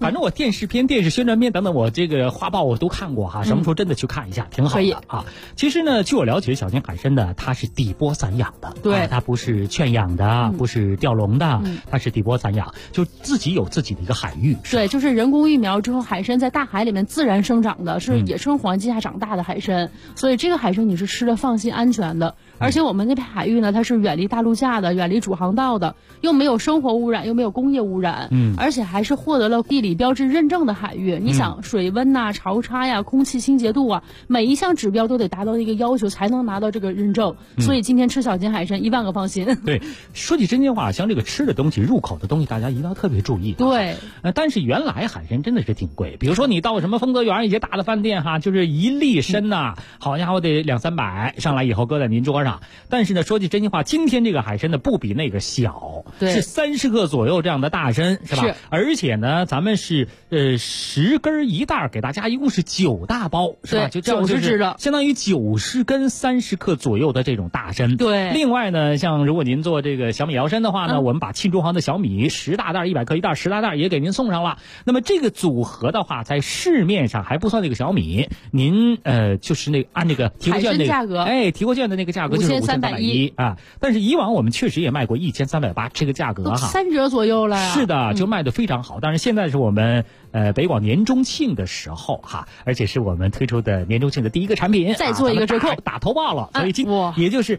反正我电视片、电视宣传片等等，我这个花报我都看过哈，什么时候真的去看一下，挺好的啊。其实呢，据我了解，小金海参呢，它是底波散养的， 对， 它不是圈养的，不是钓笼的，它是底波散养，就自己有自己的一个海域。 对，就是人工育苗之后，海参在大海里面自然生长的，是野生环境下长大的海参，所以这个海参你是吃的放心安全的。而且我们那片海域呢，它是远离大陆架的，远离主航道的，又没有生活污染，又没有工业污染，而且还是获得了地理标志认证的海域。你想水温呐、潮差呀、空气清洁度啊，每一项指标都得达到一个要求才能拿到这个认证。所以今天吃小金海参1万个放心。 对，说起真心话，像这个吃的东西、入口的东西，大家一定要特别注意。 对， 但是原来海参真的是挺贵，比如说你到什么丰泽园一些大的饭店哈，就是一粒参呐，好家伙得200-300，上来以后搁在您桌上。但是呢，说句真心话，今天这个海参呢不比那个小，是30克左右这样的大参，是吧？是。而且呢，咱们是10根1袋，给大家一共是9大包，是吧？就90只的，相当于90根30克左右的这种大参。 对。 另外呢，像如果您做这个小米摇参的话呢，我们把沁中行的小米10大袋100克1袋10大袋也给您送上了。那么这个组合的话，在市面上还不算那个小米，您就是那个按这个提货券的价格， 提货券的那个价格就是5310啊。但是以往我们确实也卖过1380，这个价格哈 3折左右了呀。 是的，就卖得非常好。但是现在是我们北广年中庆的时候哈，而且是我们推出的年中庆的第一个产品， 再做一个折扣， 打头报了，所以也就是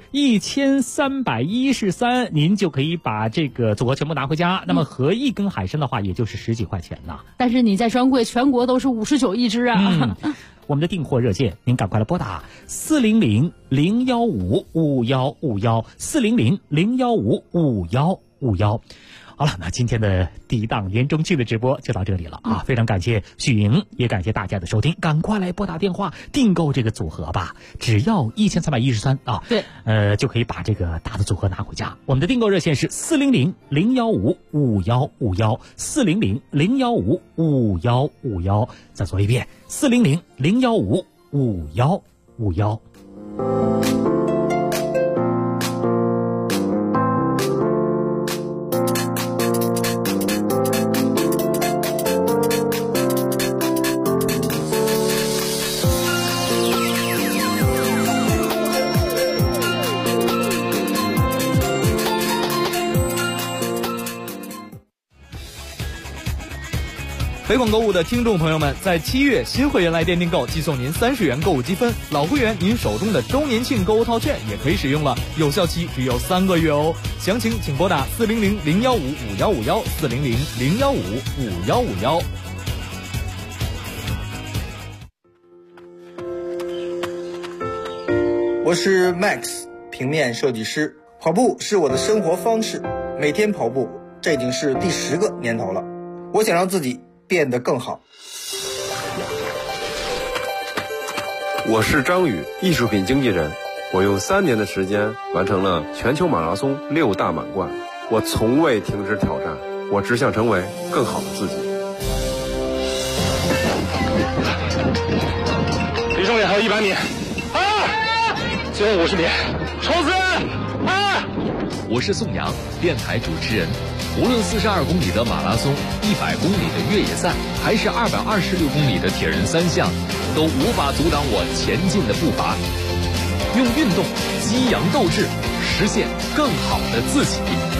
1313，您就可以把这个组合全部拿回家。那么合一根海参的话，也就是10几块钱呢。 但是你在专柜全国都是59一只啊。 我们的订货热线，您赶快来拨打400-015-5151，400-015-5151。好了，那今天的第一档年中庆的直播就到这里了啊！非常感谢许莹，也感谢大家的收听，赶快来拨打电话订购这个组合吧，只要1313啊！ 对， 就可以把这个大的组合拿回家。我们的订购热线是400-015-5151，400-015-5151。再说一遍，400-015-5151。 北广购物的听众朋友们，在7月新会员来电订购，寄送您30元购物积分；老会员您手中的周年庆购物套券也可以使用了，有效期只有3个月哦。详情请拨打400-015-5151，400-015-5151。 我是 Max， 平面设计师。跑步是我的生活方式，每天跑步，这已经是第10个年头了。我想让自己变得更好。 我是张宇，艺术品经纪人。我用3年的时间完成了全球马拉松6大满贯。我从未停止挑战，我只想成为更好的自己。 离终点还有100米，最后50米，冲刺！ 我是宋阳，电台主持人。无论42公里的马拉松、100公里的越野赛，还是226公里的铁人3项，都无法阻挡我前进的步伐。用运动激扬斗志，实现更好的自己。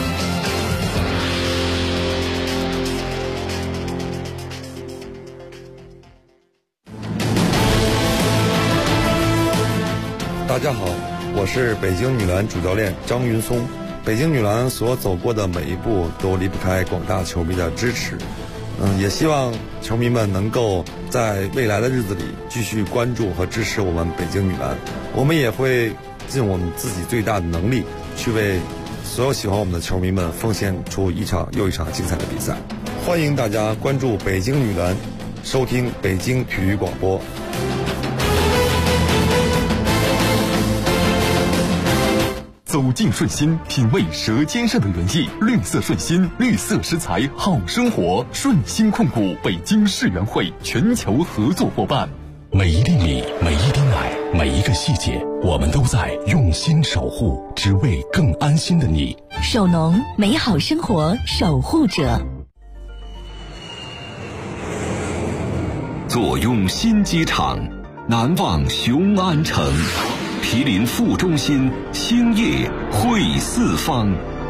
大家好，我是北京女篮主教练张云松。北京女篮所走过的每一步都离不开广大球迷的支持，也希望球迷们能够在未来的日子里继续关注和支持我们北京女篮。我们也会尽我们自己最大的能力，去为所有喜欢我们的球迷们奉献出一场又一场精彩的比赛。欢迎大家关注北京女篮，收听北京体育广播。 走进顺心，品味舌尖上的原意。绿色顺心，绿色食材好生活。顺心控股北京世园会全球合作伙伴。 每一粒米，每一滴奶，每一个细节，我们都在用心守护，只为更安心的你。 守农，美好生活守护者。 坐拥新机场，难忘雄安城。毗邻副中心，兴业汇四方。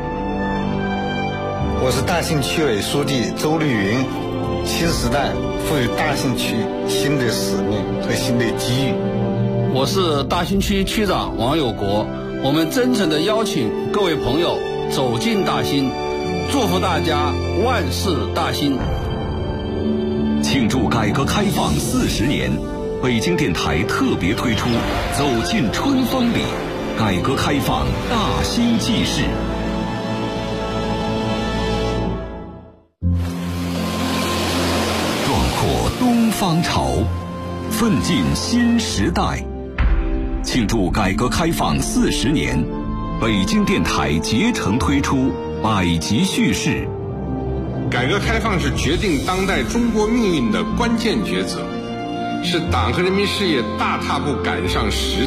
我是大兴区委书记周绿云。新时代赋予大兴区新的使命和新的机遇。 我是大兴区区长王有国。我们真诚地邀请各位朋友走进大兴，祝福大家万事大兴。 庆祝改革开放40年，北京电台特别推出《走进春风里》，改革开放大兴纪事。壮阔东方潮，奋进新时代。庆祝改革开放40年，北京电台竭诚推出百集叙事。 改革开放是决定当代中国命运的关键抉择，是党和人民事业大踏步赶上时